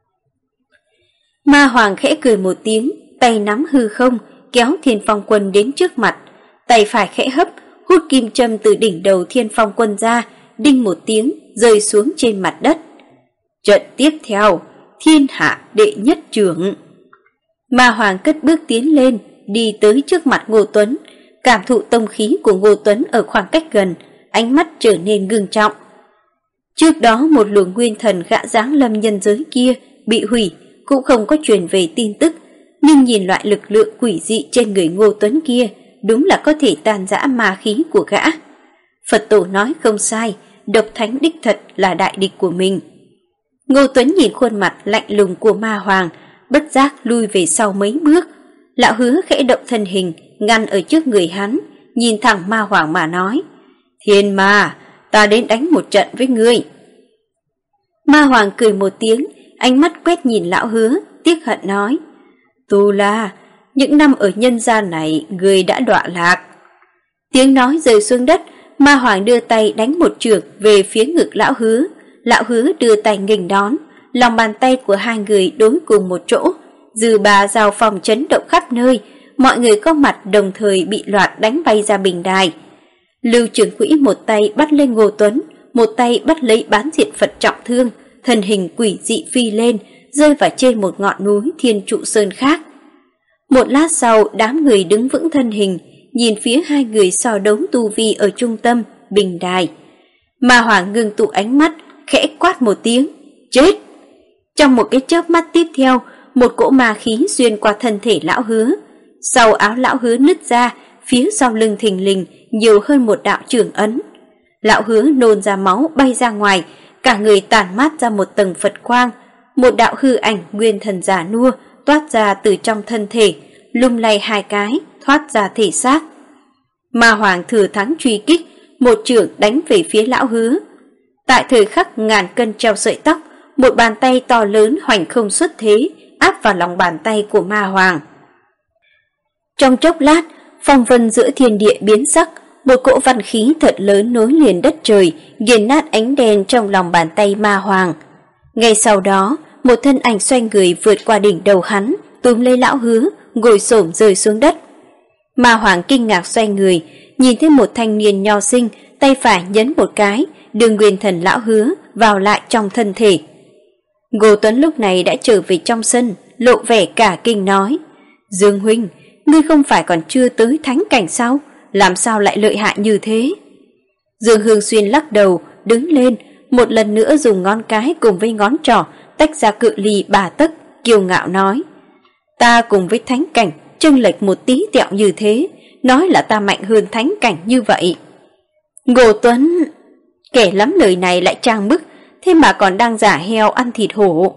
Ma Hoàng khẽ cười một tiếng, tay nắm hư không, kéo Thiên Phong Quân đến trước mặt, tay phải khẽ hấp, hút kim châm từ đỉnh đầu Thiên Phong Quân ra, đinh một tiếng, rơi xuống trên mặt đất. Trận tiếp theo, thiên hạ đệ nhất trưởng. Ma Hoàng cất bước tiến lên, đi tới trước mặt Ngô Tuấn, cảm thụ tông khí của Ngô Tuấn ở khoảng cách gần, ánh mắt trở nên ngưng trọng. Trước đó một luồng nguyên thần gã giáng lâm nhân giới kia bị hủy, cũng không có truyền về tin tức, nhưng nhìn loại lực lượng quỷ dị trên người Ngô Tuấn kia, đúng là có thể tan rã ma khí của gã. Phật tổ nói không sai, độc thánh đích thật là đại địch của mình. Ngô Tuấn nhìn khuôn mặt lạnh lùng của Ma Hoàng, bất giác lui về sau mấy bước. Lão Hứa khẽ động thân hình, ngăn ở trước người hắn, nhìn thẳng Ma Hoàng mà nói, Thiên Ma, ta đến đánh một trận với ngươi. Ma Hoàng cười một tiếng, ánh mắt quét nhìn Lão Hứa, tiếc hận nói, Tu La, những năm ở nhân gian này ngươi đã đọa lạc. Tiếng nói rơi xuống đất, Ma Hoàng đưa tay đánh một chưởng về phía ngực Lão Hứa. Lão Hứa đưa tay nghênh đón, lòng bàn tay của hai người đối cùng một chỗ, dư bà giao phòng chấn động khắp nơi, mọi người có mặt đồng thời bị loạt đánh bay ra bình đài. Lưu Trưởng Quỹ một tay bắt lên Ngô Tuấn, một tay bắt lấy Bán Diệt Phật trọng thương, thân hình quỷ dị phi lên, rơi vào trên một ngọn núi Thiên Trụ Sơn khác. Một lát sau, đám người đứng vững thân hình, nhìn phía hai người so đấu tu vi ở trung tâm bình đài. Ma Hoàng ngưng tụ ánh mắt, khẽ quát một tiếng, chết. Trong một cái chớp mắt tiếp theo, một cỗ ma khí xuyên qua thân thể Lão Hứa. Sau áo Lão Hứa nứt ra, phía sau lưng thình lình nhiều hơn một đạo chưởng ấn. Lão Hứa nôn ra máu bay ra ngoài, cả người tản mát ra một tầng Phật quang. Một đạo hư ảnh nguyên thần giả nua toát ra từ trong thân thể, lung lay hai cái, thoát ra thể xác. Ma Hoàng thừa thắng truy kích, một chưởng đánh về phía Lão Hứa. Tại thời khắc ngàn cân treo sợi tóc, một bàn tay to lớn hoành không xuất thế, áp vào lòng bàn tay của Ma Hoàng. Trong chốc lát, phong vân giữa thiên địa biến sắc, một cỗ văn khí thật lớn nối liền đất trời, nghiền nát ánh đèn trong lòng bàn tay Ma Hoàng. Ngay sau đó, một thân ảnh xoay người vượt qua đỉnh đầu hắn, túm lấy Lão Hứa, ngồi xổm rơi xuống đất. Ma Hoàng kinh ngạc xoay người, nhìn thấy một thanh niên nho sinh, tay phải nhấn một cái, đưa nguyên thần Lão Hứa vào lại trong thân thể. Ngô Tuấn lúc này đã trở về trong sân, lộ vẻ cả kinh nói, Dương huynh, ngươi không phải còn chưa tới thánh cảnh sao? Làm sao lại lợi hại như thế? Dương Hương Xuyên lắc đầu, đứng lên, một lần nữa dùng ngón cái cùng với ngón trỏ tách ra cự ly 3 tấc, kiêu ngạo nói, ta cùng với thánh cảnh chênh lệch một tí tẹo như thế, nói là ta mạnh hơn thánh cảnh như vậy. Ngô Tuấn, kẻ lắm lời này lại trang bức, thế mà còn đang giả heo ăn thịt hổ.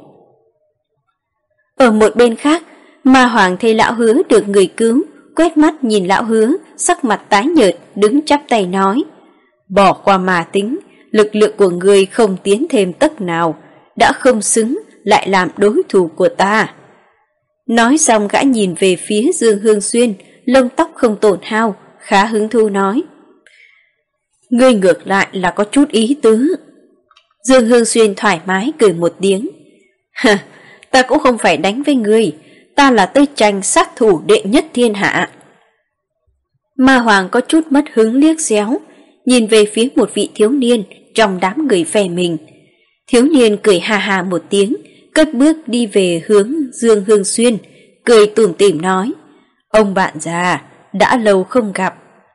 Ở một bên khác, Ma Hoàng thấy Lão Hứa được người cứu, quét mắt nhìn Lão Hứa, sắc mặt tái nhợt, đứng chắp tay nói, bỏ qua mà tính, lực lượng của ngươi không tiến thêm tấc nào, đã không xứng lại làm đối thủ của ta. Nói xong gã nhìn về phía Dương Hương Xuyên, lông tóc không tổn hao, khá hứng thú nói. Ngươi ngược lại là có chút ý tứ. Dương Hương Xuyên thoải mái cười một tiếng. Ta cũng không phải đánh với ngươi, ta là Tây Tranh sát thủ đệ nhất thiên hạ. Ma Hoàng có chút mất hứng liếc xéo, nhìn về phía một vị thiếu niên trong đám người phe mình. Thiếu niên cười ha ha một tiếng, cất bước đi về hướng Dương Hương Xuyên, cười tủm tỉm nói. Ông bạn già, đã lâu không gặp.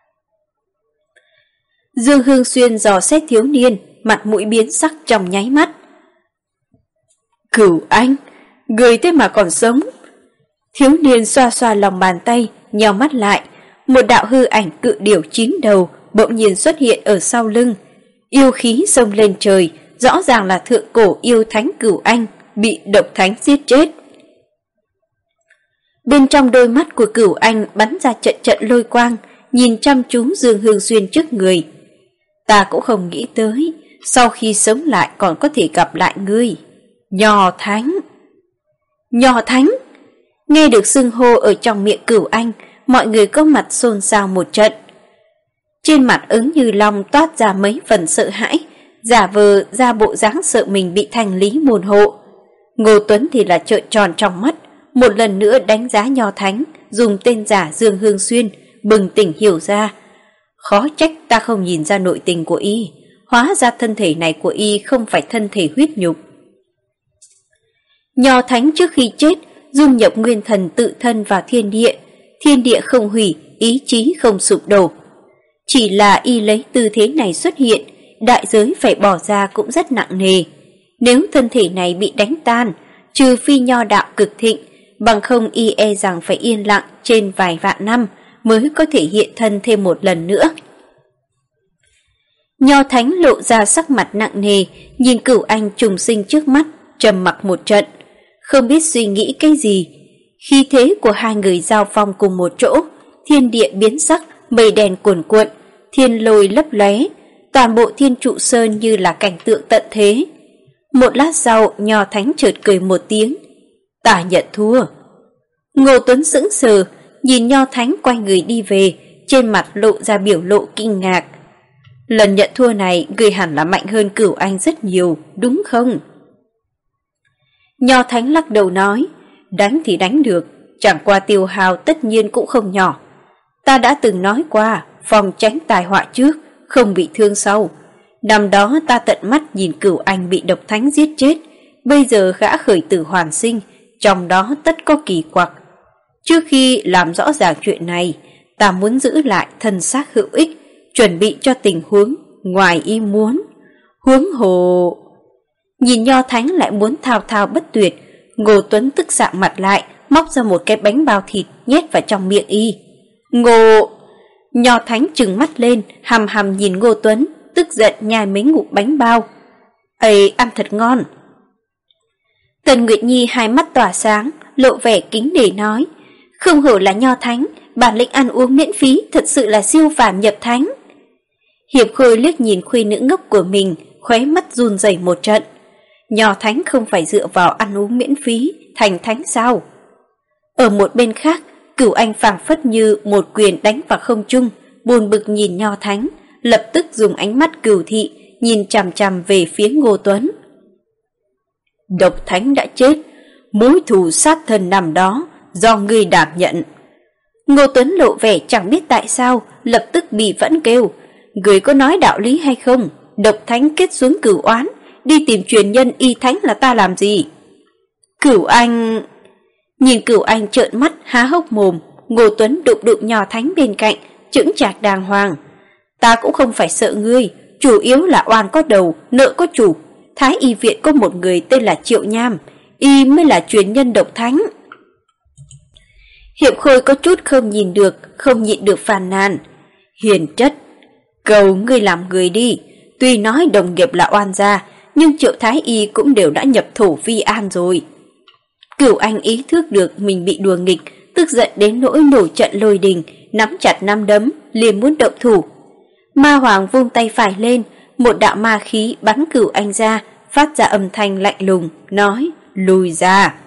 Dương Hương Xuyên dò xét thiếu niên, mặt mũi biến sắc trong nháy mắt. Cửu Anh, người thế mà còn sống. Thiếu niên xoa xoa lòng bàn tay, nheo mắt lại. Một đạo hư ảnh cự điểu 9 đầu bỗng nhiên xuất hiện ở sau lưng. Yêu khí xông lên trời, rõ ràng là thượng cổ yêu thánh Cửu Anh bị độc thánh giết chết. Bên trong đôi mắt của Cửu Anh bắn ra trận trận lôi quang, nhìn chăm chú Dương Hương Xuyên trước người. Ta cũng không nghĩ tới, sau khi sống lại còn có thể gặp lại ngươi. Nho Thánh. Nho Thánh. Nghe được xưng hô ở trong miệng Cửu Anh, mọi người có mặt xôn xao một trận. Trên mặt Ứng Như Long toát ra mấy phần sợ hãi, giả vờ ra bộ dáng sợ mình bị Thanh Lý môn hộ. Ngô Tuấn thì là trợn tròn trong mắt, một lần nữa đánh giá Nho Thánh, dùng tên giả Dương Hương Xuyên, bừng tỉnh hiểu ra. Khó trách ta không nhìn ra nội tình của y, hóa ra thân thể này của y không phải thân thể huyết nhục. Nho Thánh trước khi chết, dung nhập nguyên thần tự thân vào thiên địa không hủy, ý chí không sụp đổ. Chỉ là y lấy tư thế này xuất hiện, đại giới phải bỏ ra cũng rất nặng nề. Nếu thân thể này bị đánh tan, trừ phi nho đạo cực thịnh, bằng không y e rằng phải yên lặng trên vài vạn năm mới có thể hiện thân thêm một lần nữa. Nho Thánh lộ ra sắc mặt nặng nề, nhìn Cửu Anh trùng sinh trước mắt, trầm mặc một trận, không biết suy nghĩ cái gì. Khí thế của hai người giao phong cùng một chỗ, thiên địa biến sắc, mây đèn cuồn cuộn, thiên lôi lấp lóe, toàn bộ Thiên Trụ Sơn như là cảnh tượng tận thế. Một lát sau, Nho Thánh chợt cười một tiếng. Ta nhận thua. Ngô Tuấn sững sờ, nhìn Nho Thánh quay người đi về, trên mặt lộ ra biểu lộ kinh ngạc. Lần nhận thua này, người hẳn là mạnh hơn Cửu Anh rất nhiều, đúng không? Nho Thánh lắc đầu nói, đánh thì đánh được, chẳng qua tiêu hao tất nhiên cũng không nhỏ. Ta đã từng nói qua, phòng tránh tai họa trước, không bị thương sau. Năm đó ta tận mắt nhìn Cửu Anh bị độc thánh giết chết, bây giờ gã khởi tử hoàn sinh, trong đó tất có kỳ quặc. Trước khi làm rõ ràng chuyện này, ta muốn giữ lại thân xác hữu ích, chuẩn bị cho tình huống ngoài ý muốn. Huống hồ... Nhìn Nho Thánh lại muốn thao thao bất tuyệt, Ngô Tuấn tức sạm mặt lại, móc ra một cái bánh bao thịt nhét vào trong miệng y. Ngô... Nho Thánh trừng mắt lên, hằm hằm nhìn Ngô Tuấn, tức giận nhai mấy ngụm bánh bao. Ây, ăn thật ngon. Tần Nguyệt Nhi hai mắt tỏa sáng, lộ vẻ kính để nói, không hổ là Nho Thánh, bản lĩnh ăn uống miễn phí thật sự là siêu phàm nhập thánh. Hiệp Khôi liếc nhìn khuê nữ ngốc của mình, khóe mắt run rẩy một trận. Nho Thánh không phải dựa vào ăn uống miễn phí thành thánh sao? Ở một bên khác, Cửu Anh phảng phất như một quyền đánh vào không trung, buồn bực nhìn Nho Thánh, lập tức dùng ánh mắt cừu thị nhìn chằm chằm về phía Ngô Tuấn. Độc thánh đã chết, mối thù sát thân năm đó do ngươi đảm nhận. Ngô Tuấn lộ vẻ chẳng biết tại sao, lập tức bị vẫn kêu, người có nói đạo lý hay không? Độc thánh kết xuống cửu oán, đi tìm truyền nhân y thánh là ta làm gì? Cửu Anh... Nhìn Cửu Anh trợn mắt há hốc mồm, Ngô Tuấn đụng đụng Nho Thánh bên cạnh, chững chạc đàng hoàng. Ta cũng không phải sợ ngươi, chủ yếu là oan có đầu, nợ có chủ. Thái y viện có một người tên là Triệu Nham, y mới là truyền nhân độc thánh. Hiệp Khôi có chút không nhịn được phàn nàn. Hiền chất, cầu ngươi làm người đi, tuy nói đồng nghiệp là oan gia, nhưng Triệu Thái y cũng đều đã nhập thổ vi an rồi. Cửu Anh ý thức được mình bị đùa nghịch, tức giận đến nỗi nổi trận lôi đình, nắm chặt nắm đấm, liền muốn động thủ. Ma Hoàng vung tay phải lên, một đạo ma khí bắn Cửu Anh ra, phát ra âm thanh lạnh lùng, nói lùi ra.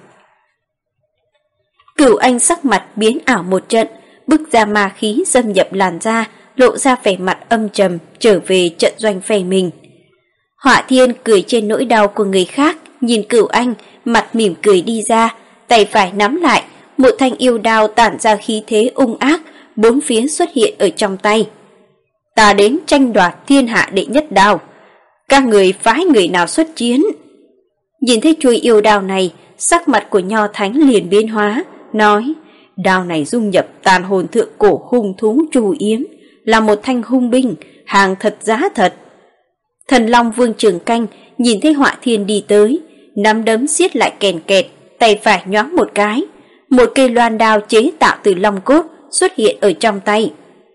Cửu Anh sắc mặt biến ảo một trận, bức ra ma khí xâm nhập làn da, lộ ra vẻ mặt âm trầm, trở về trận doanh phe mình. Họa Thiên cười trên nỗi đau của người khác, nhìn Cửu Anh, mặt mỉm cười đi ra, tay phải nắm lại, một thanh yêu đao tản ra khí thế ung ác, bốn phía xuất hiện ở trong tay. Ta đến tranh đoạt thiên hạ đệ nhất đao, các người phái người nào xuất chiến? Nhìn thấy chuôi yêu đao này, sắc mặt của Nho Thánh liền biến hóa, nói, đao này dung nhập tàn hồn thượng cổ hung thú Trù Yếm, là một thanh hung binh, hàng thật giá thật. Thần Long Vương Trường Canh nhìn thấy Họa Thiên đi tới, nắm đấm siết lại kèn kẹt, tay phải nhoáng một cái, một cây loan đao chế tạo từ long cốt xuất hiện ở trong tay.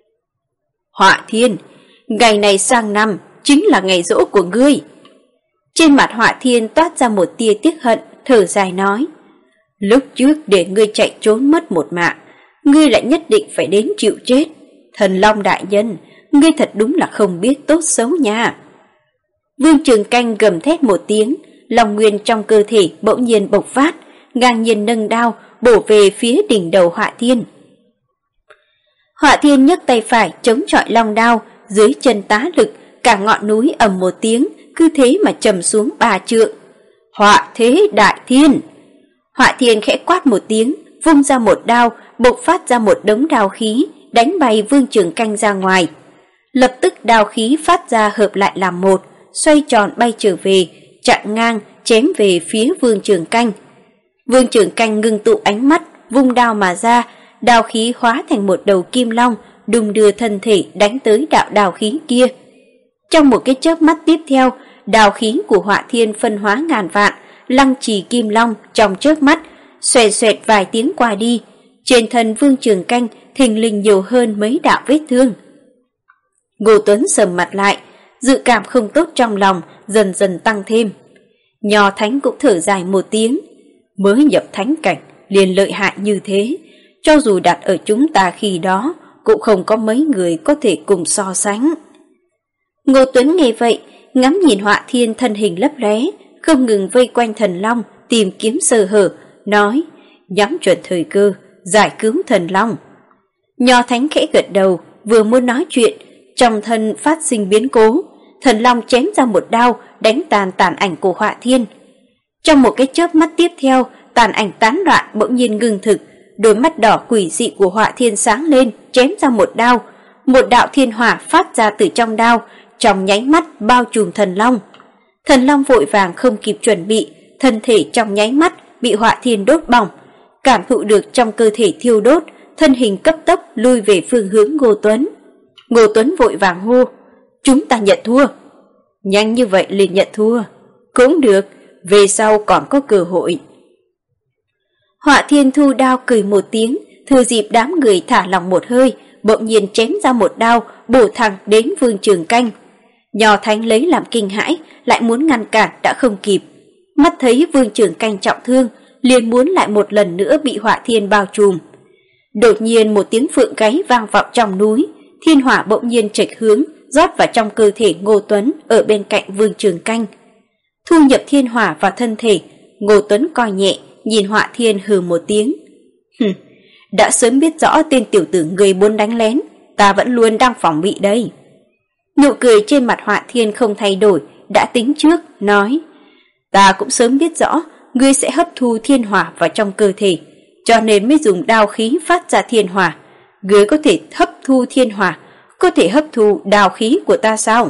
Họa Thiên, ngày này sang năm chính là ngày giỗ của ngươi. Trên mặt Họa Thiên toát ra một tia tiếc hận, thở dài nói, lúc trước để ngươi chạy trốn mất một mạng, ngươi lại nhất định phải đến chịu chết. Thần Long đại nhân, ngươi thật đúng là không biết tốt xấu nha. Vương Trường Canh gầm thét một tiếng, long nguyên trong cơ thể bỗng nhiên bộc phát, ngang nhiên nâng đao bổ về phía đỉnh đầu Họa Thiên. Họa Thiên nhấc tay phải chống chọi long đao, dưới chân tá lực, cả ngọn núi ầm một tiếng, cứ thế mà trầm xuống 3 trượng. Họa thế đại thiên! Họa Thiên khẽ quát một tiếng, vung ra một đao, bộc phát ra một đống đao khí, đánh bay Vương Trường Canh ra ngoài. Lập tức đao khí phát ra hợp lại làm một, xoay tròn bay trở về, chặn ngang, chém về phía Vương Trường Canh. Vương Trường Canh ngưng tụ ánh mắt, vung đao mà ra, đao khí hóa thành một đầu kim long, đung đưa thân thể đánh tới đạo đao khí kia. Trong một cái chớp mắt tiếp theo, đao khí của Họa Thiên phân hóa ngàn vạn, lăng trì kim long trong chớp mắt, xoẹt xoẹt vài tiếng qua đi. Trên thân Vương Trường Canh thình lình nhiều hơn mấy đạo vết thương. Ngô Tuấn sầm mặt lại, dự cảm không tốt trong lòng dần dần tăng thêm. Nho Thánh cũng thở dài một tiếng, mới nhập thánh cảnh liền lợi hại như thế, cho dù đặt ở chúng ta khi đó cũng không có mấy người có thể cùng so sánh. Ngô Tuấn nghe vậy, ngắm nhìn Họa Thiên thân hình lấp lóe, không ngừng vây quanh Thần Long tìm kiếm sơ hở, nói, nhắm chuẩn thời cơ, giải cứu Thần Long. Nho Thánh khẽ gật đầu, vừa muốn nói chuyện, trong thân phát sinh biến cố, Thần Long chém ra một đao, đánh tàn tàn ảnh của Họa Thiên. Trong một cái chớp mắt tiếp theo, tàn ảnh tán loạn bỗng nhiên ngưng thực, đôi mắt đỏ quỷ dị của Họa Thiên sáng lên, chém ra một đạo thiên hỏa phát ra từ trong đao, trong nháy mắt bao trùm Thần Long. Thần Long vội vàng không kịp chuẩn bị, thân thể trong nháy mắt bị Họa Thiên đốt bỏng, cảm thụ được trong cơ thể thiêu đốt, thân hình cấp tốc lui về phương hướng Ngô Tuấn. Ngô Tuấn vội vàng hô, chúng ta nhận thua. Nhanh như vậy liền nhận thua? Cũng được, về sau còn có cơ hội. Họa Thiên thu đao cười một tiếng, thừa dịp đám người thả lỏng một hơi, bỗng nhiên chém ra một đao, bổ thẳng đến Vương Trường Canh. Nho Thánh lấy làm kinh hãi, lại muốn ngăn cản đã không kịp. Mắt thấy Vương Trường Canh trọng thương, liền muốn lại một lần nữa bị Họa Thiên bao trùm. Đột nhiên một tiếng phượng gáy vang vọng trong núi, thiên hỏa bỗng nhiên chệch hướng, rót vào trong cơ thể Ngô Tuấn ở bên cạnh Vương Trường Canh. Thu nhập thiên hỏa vào thân thể, Ngô Tuấn coi nhẹ, nhìn Họa Thiên hừ một tiếng. Đã sớm biết rõ tên tiểu tử người muốn đánh lén, ta vẫn luôn đang phòng bị đây. Nụ cười trên mặt Họa Thiên không thay đổi, đã tính trước, nói, ta cũng sớm biết rõ ngươi sẽ hấp thu thiên hỏa vào trong cơ thể, cho nên mới dùng đao khí phát ra thiên hỏa. Ngươi có thể hấp thu thiên hỏa, có thể hấp thu đao khí của ta sao?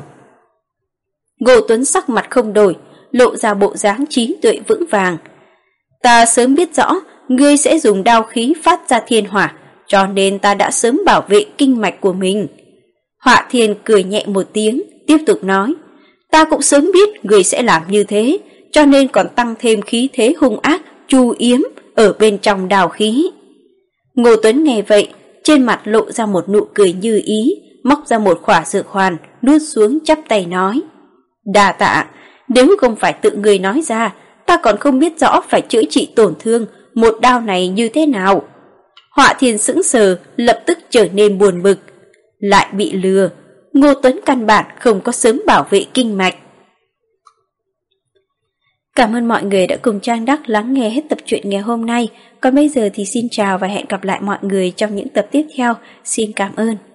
Ngô Tuấn sắc mặt không đổi, lộ ra bộ dáng trí tuệ vững vàng. Ta sớm biết rõ ngươi sẽ dùng đao khí phát ra thiên hỏa, cho nên ta đã sớm bảo vệ kinh mạch của mình. Họa Thiên cười nhẹ một tiếng, tiếp tục nói, ta cũng sớm biết ngươi sẽ làm như thế, cho nên còn tăng thêm khí thế hung ác, Chu Yếm ở bên trong đao khí. Ngô Tuấn nghe vậy, trên mặt lộ ra một nụ cười như ý, móc ra một khỏa dược hoàn, nuốt xuống chắp tay nói, đa tạ, nếu không phải tự người nói ra, ta còn không biết rõ phải chữa trị tổn thương một đao này như thế nào. Họa Thiên sững sờ, lập tức trở nên buồn bực. Lại bị lừa, Ngô Tuấn căn bản không có sớm bảo vệ kinh mạch. Cảm ơn mọi người đã cùng Trang Đắc lắng nghe hết tập truyện ngày hôm nay. Còn bây giờ thì xin chào và hẹn gặp lại mọi người trong những tập tiếp theo. Xin cảm ơn.